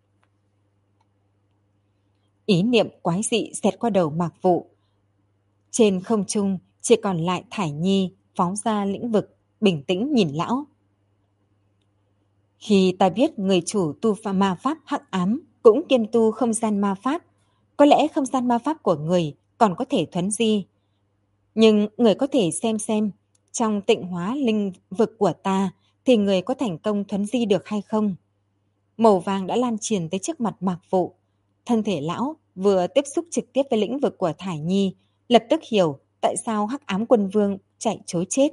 Ý niệm quái dị xẹt qua đầu Mạc Vụ. Trên không trung chỉ còn lại Thải Nhi phóng ra lĩnh vực, bình tĩnh nhìn lão. Khi ta biết người chủ tu ma pháp hắc ám cũng kiêm tu không gian ma pháp, có lẽ không gian ma pháp của người còn có thể thuấn di. Nhưng người có thể xem trong tịnh hóa linh vực của ta thì người có thành công thuấn di được hay không? Màu vàng đã lan truyền tới trước mặt Mạc Vụ. Thân thể lão vừa tiếp xúc trực tiếp với lĩnh vực của Thải Nhi, lập tức hiểu tại sao Hắc Ám Quân Vương chạy trối chết.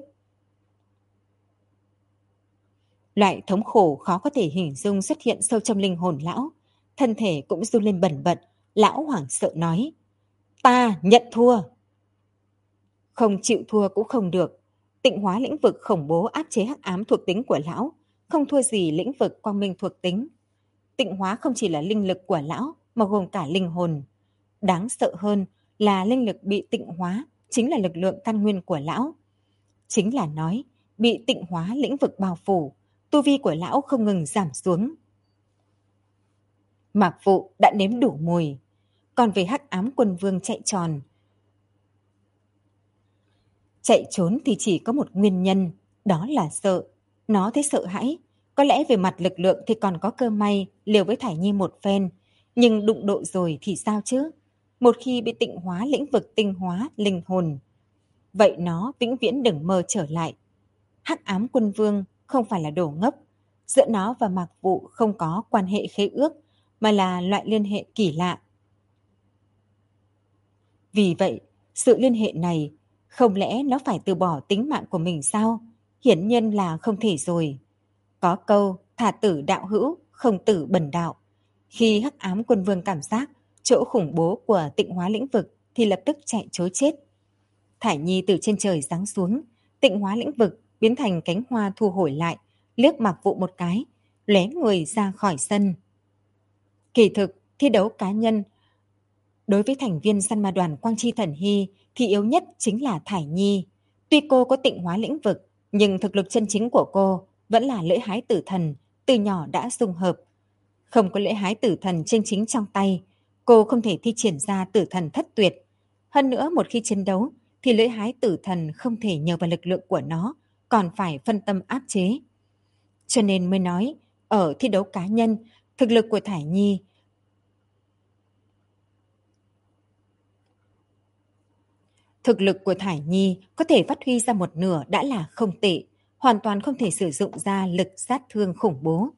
Loại thống khổ khó có thể hình dung xuất hiện sâu trong linh hồn lão. Thân thể cũng run lên bần bật. Lão hoảng sợ nói: Ta nhận thua. Không chịu thua cũng không được. Tịnh hóa lĩnh vực khủng bố áp chế hắc ám thuộc tính của lão, không thua gì lĩnh vực quang minh thuộc tính. Tịnh hóa không chỉ là linh lực của lão mà gồm cả linh hồn. Đáng sợ hơn là linh lực bị tịnh hóa chính là lực lượng căn nguyên của lão. Chính là nói bị tịnh hóa lĩnh vực bao phủ, tu vi của lão không ngừng giảm xuống. Mạc Vụ đã nếm đủ mùi. Còn về Hắc Ám Quân Vương chạy tròn, chạy trốn thì chỉ có một nguyên nhân, đó là sợ. Nó thấy sợ hãi. Có lẽ về mặt lực lượng thì còn có cơ may liều với Thải Nhi một phen, nhưng đụng độ rồi thì sao chứ? Một khi bị tịnh hóa lĩnh vực tinh hóa linh hồn, vậy nó vĩnh viễn đừng mơ trở lại. Hắc Ám Quân Vương không phải là đồ ngốc. Giữa nó và Mạc Vụ không có quan hệ khế ước, mà là loại liên hệ kỳ lạ. Vì vậy, sự liên hệ này, không lẽ nó phải từ bỏ tính mạng của mình sao? Hiển nhiên là không thể rồi. Có câu thà tử đạo hữu, không tử bần đạo. Khi Hắc Ám Quân Vương cảm giác chỗ khủng bố của tịnh hóa lĩnh vực thì lập tức chạy trối chết. Thải Nhi từ trên trời giáng xuống, tịnh hóa lĩnh vực biến thành cánh hoa thu hồi lại, liếc Mạc Vụ một cái, lóe người ra khỏi sân. Kỳ thực, thi đấu cá nhân đối với thành viên săn ma đoàn Quang Chi Thần Hy thì yếu nhất chính là Thải Nhi. Tuy cô có tịnh hóa lĩnh vực, nhưng thực lực chân chính của cô vẫn là lưỡi hái tử thần, từ nhỏ đã dung hợp. Không có lưỡi hái tử thần chân chính trong tay, cô không thể thi triển ra tử thần thất tuyệt. Hơn nữa một khi chiến đấu thì lưỡi hái tử thần không thể nhờ vào lực lượng của nó, còn phải phân tâm áp chế. Cho nên mới nói, ở thi đấu cá nhân, thực lực của Thải Nhi có thể phát huy ra một nửa đã là không tệ, hoàn toàn không thể sử dụng ra lực sát thương khủng bố.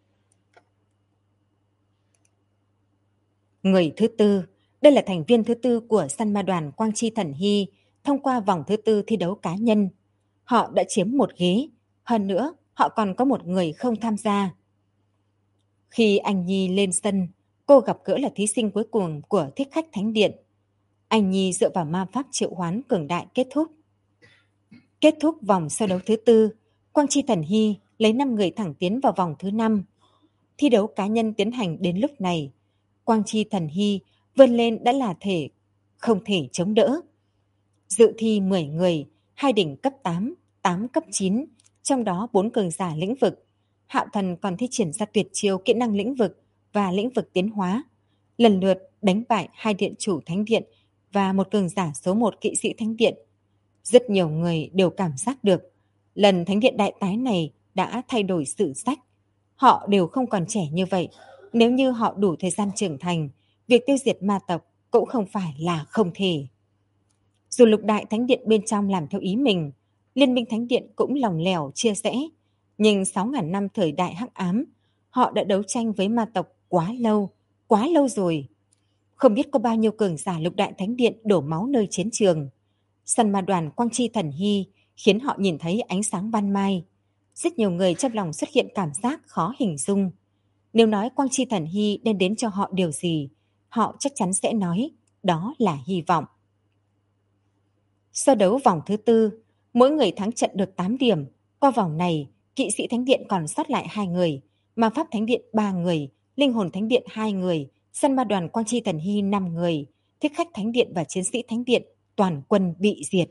Người thứ tư, đây là thành viên thứ tư của săn ma đoàn Quang Chi Thần Hy, thông qua vòng thứ tư thi đấu cá nhân. Họ đã chiếm một ghế, hơn nữa họ còn có một người không tham gia. Khi anh Nhi lên sân, cô gặp gỡ là thí sinh cuối cùng của Thích Khách Thánh Điện. Anh Nhi dựa vào ma pháp triệu hoán cường đại kết thúc. Kết thúc vòng sơ đấu thứ tư, Quang Chi Thần Hy lấy 5 người thẳng tiến vào vòng thứ 5. Thi đấu cá nhân tiến hành đến lúc này, Quang Chi Thần Hy vươn lên đã là không thể chống đỡ. Dự thi 10 người, 2 đỉnh cấp 8, 8 cấp 9, trong đó 4 cường giả lĩnh vực. Hạo Thần còn thi triển ra tuyệt chiêu kỹ năng lĩnh vực và lĩnh vực tiến hóa, lần lượt đánh bại 2 điện chủ thánh điện và một cường giả số 1 kỵ sĩ thánh điện. Rất nhiều người đều cảm giác được, lần thánh điện đại tái này đã thay đổi sử sách. Họ đều không còn trẻ như vậy. Nếu như họ đủ thời gian trưởng thành, việc tiêu diệt ma tộc cũng không phải là không thể. Dù lục đại thánh điện bên trong làm theo ý mình, liên minh thánh điện cũng lòng lẻo chia rẽ, nhưng 6.000 năm thời đại hắc ám, họ đã đấu tranh với ma tộc quá lâu rồi. Không biết có bao nhiêu cường giả lục đại thánh điện đổ máu nơi chiến trường. Săn ma đoàn Quang Chi Thần Hy khiến họ nhìn thấy ánh sáng ban mai. Rất nhiều người trong lòng xuất hiện cảm giác khó hình dung. Nếu nói Quang Chi Thần Hy đem đến cho họ điều gì, họ chắc chắn sẽ nói đó là hy vọng. So đấu vòng thứ tư, mỗi người thắng trận được 8 điểm. Qua vòng này, kỵ sĩ thánh điện còn sót lại 2 người, ma pháp thánh điện 3 người, linh hồn thánh điện 2 người, săn ma đoàn Quang Chi Thần Hy 5 người, thích khách thánh điện và chiến sĩ thánh điện toàn quân bị diệt.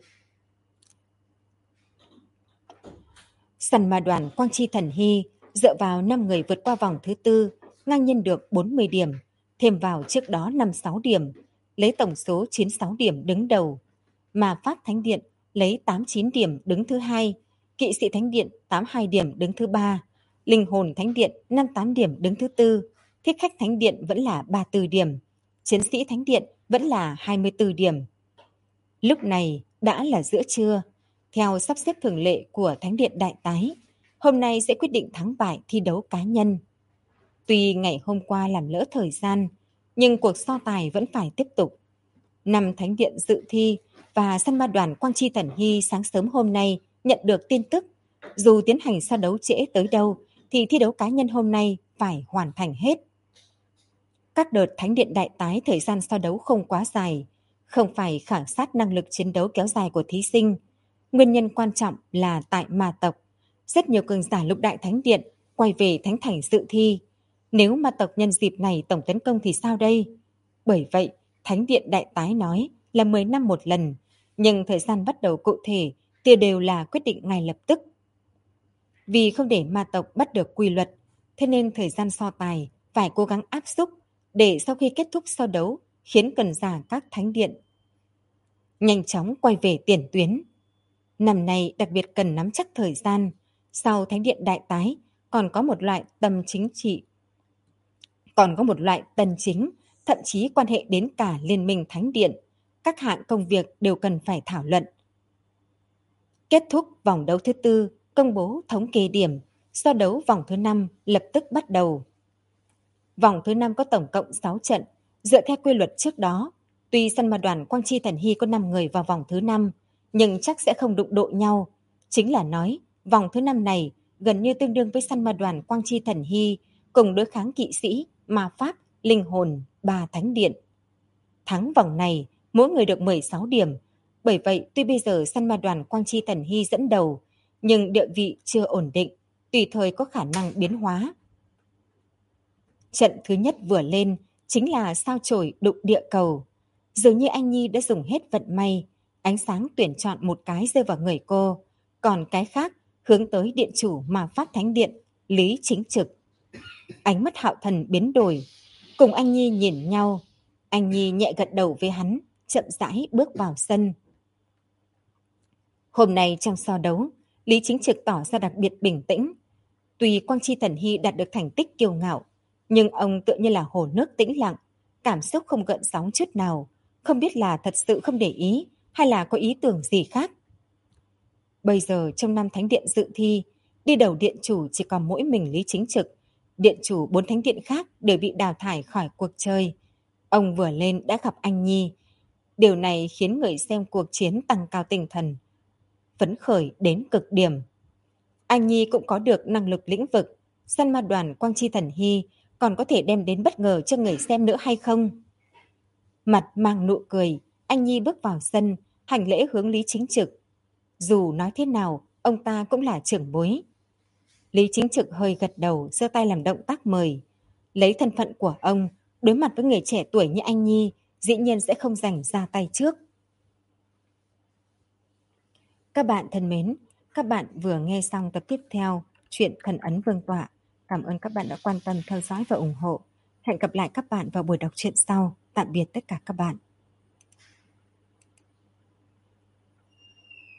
Săn ma đoàn Quang Chi Thần Hy dựa vào 5 người vượt qua vòng thứ tư, ngang nhiên được 40 điểm, thêm vào trước đó 56 điểm, lấy tổng số 96 điểm đứng đầu. Ma pháp thánh điện lấy 89 điểm đứng thứ hai, kỵ sĩ thánh điện 82 điểm đứng thứ ba, linh hồn thánh điện 58 điểm đứng thứ tư, thích khách thánh điện vẫn là 34 điểm, chiến sĩ thánh điện vẫn là 24 điểm. Lúc này đã là giữa trưa. Theo sắp xếp thường lệ của Thánh điện Đại Tái, hôm nay sẽ quyết định thắng bại thi đấu cá nhân. Tuy ngày hôm qua làm lỡ thời gian, nhưng cuộc so tài vẫn phải tiếp tục. 5 thánh điện dự thi và săn ma đoàn Quang Chi Thần Hy sáng sớm hôm nay nhận được tin tức, dù tiến hành so đấu trễ tới đâu thì thi đấu cá nhân hôm nay phải hoàn thành hết. Các đợt Thánh điện Đại Tái thời gian so đấu không quá dài, không phải khảo sát năng lực chiến đấu kéo dài của thí sinh. Nguyên nhân quan trọng là tại ma tộc. Rất nhiều cường giả lục đại thánh điện quay về thánh thành dự thi. Nếu ma tộc nhân dịp này tổng tấn công thì sao đây? Bởi vậy, Thánh điện Đại Tái nói là 10 năm một lần, nhưng thời gian bắt đầu cụ thể thì đều là quyết định ngay lập tức. Vì không để ma tộc bắt được quy luật, thế nên thời gian so tài phải cố gắng áp xúc để sau khi kết thúc so đấu khiến cường giả các thánh điện nhanh chóng quay về tiền tuyến. Năm nay đặc biệt cần nắm chắc thời gian, sau Thánh điện Đại Tái còn có một loại tần chính, thậm chí quan hệ đến cả liên minh thánh điện. Các hạng công việc đều cần phải thảo luận. Kết thúc vòng đấu thứ tư, công bố thống kê điểm, so đấu vòng thứ 5 lập tức bắt đầu. Vòng thứ 5 có tổng cộng 6 trận, dựa theo quy luật trước đó. Tuy săn ma đoàn Quang Chi Thần Hy có 5 người vào vòng thứ 5, nhưng chắc sẽ không đụng độ nhau. Chính là nói, vòng thứ 5 này gần như tương đương với săn ma đoàn Quang Chi Thần Hy cùng đối kháng kỵ sĩ, ma pháp, linh hồn, 3 thánh điện. Thắng vòng này, mỗi người được 16 điểm. Bởi vậy, tuy bây giờ săn ma đoàn Quang Chi Thần Hy dẫn đầu, nhưng địa vị chưa ổn định, tùy thời có khả năng biến hóa. Trận thứ nhất vừa lên chính là sao chổi đụng địa cầu. Dường như anh Nhi đã dùng hết vận may, ánh sáng tuyển chọn một cái rơi vào người cô, còn cái khác hướng tới điện chủ ma pháp thánh điện, Lý Chính Trực. Ánh mắt Hạo Thần biến đổi, cùng anh Nhi nhìn nhau. Anh Nhi nhẹ gật đầu với hắn, chậm rãi bước vào sân. Hôm nay trong so đấu, Lý Chính Trực tỏ ra đặc biệt bình tĩnh. Tuy Quang Chi Thần Hy đạt được thành tích kiêu ngạo, nhưng ông tựa như là hồ nước tĩnh lặng, cảm xúc không gợn sóng chút nào, không biết là thật sự không để ý hay là có ý tưởng gì khác. Bây giờ trong 5 thánh điện dự thi, đi đầu điện chủ chỉ còn mỗi mình Lý Chính Trực. Điện chủ 4 thánh điện khác đều bị đào thải khỏi cuộc chơi. Ông vừa lên đã gặp anh Nhi. Điều này khiến người xem cuộc chiến tăng cao tinh thần, phấn khởi đến cực điểm. Anh Nhi cũng có được năng lực lĩnh vực, săn ma đoàn Quang Chi Thần Hy còn có thể đem đến bất ngờ cho người xem nữa hay không? Mặt mang nụ cười, anh Nhi bước vào sân, hành lễ hướng Lý Chính Trực. Dù nói thế nào, ông ta cũng là trưởng bối. Lý Chính Trực hơi gật đầu, giơ tay làm động tác mời. Lấy thân phận của ông, đối mặt với người trẻ tuổi như anh Nhi, dĩ nhiên sẽ không giành ra tay trước. Các bạn thân mến, các bạn vừa nghe xong tập tiếp theo chuyện Thần Ấn Vương Tọa. Cảm ơn các bạn đã quan tâm theo dõi và ủng hộ. Hẹn gặp lại các bạn vào buổi đọc truyện sau. Tạm biệt tất cả các bạn.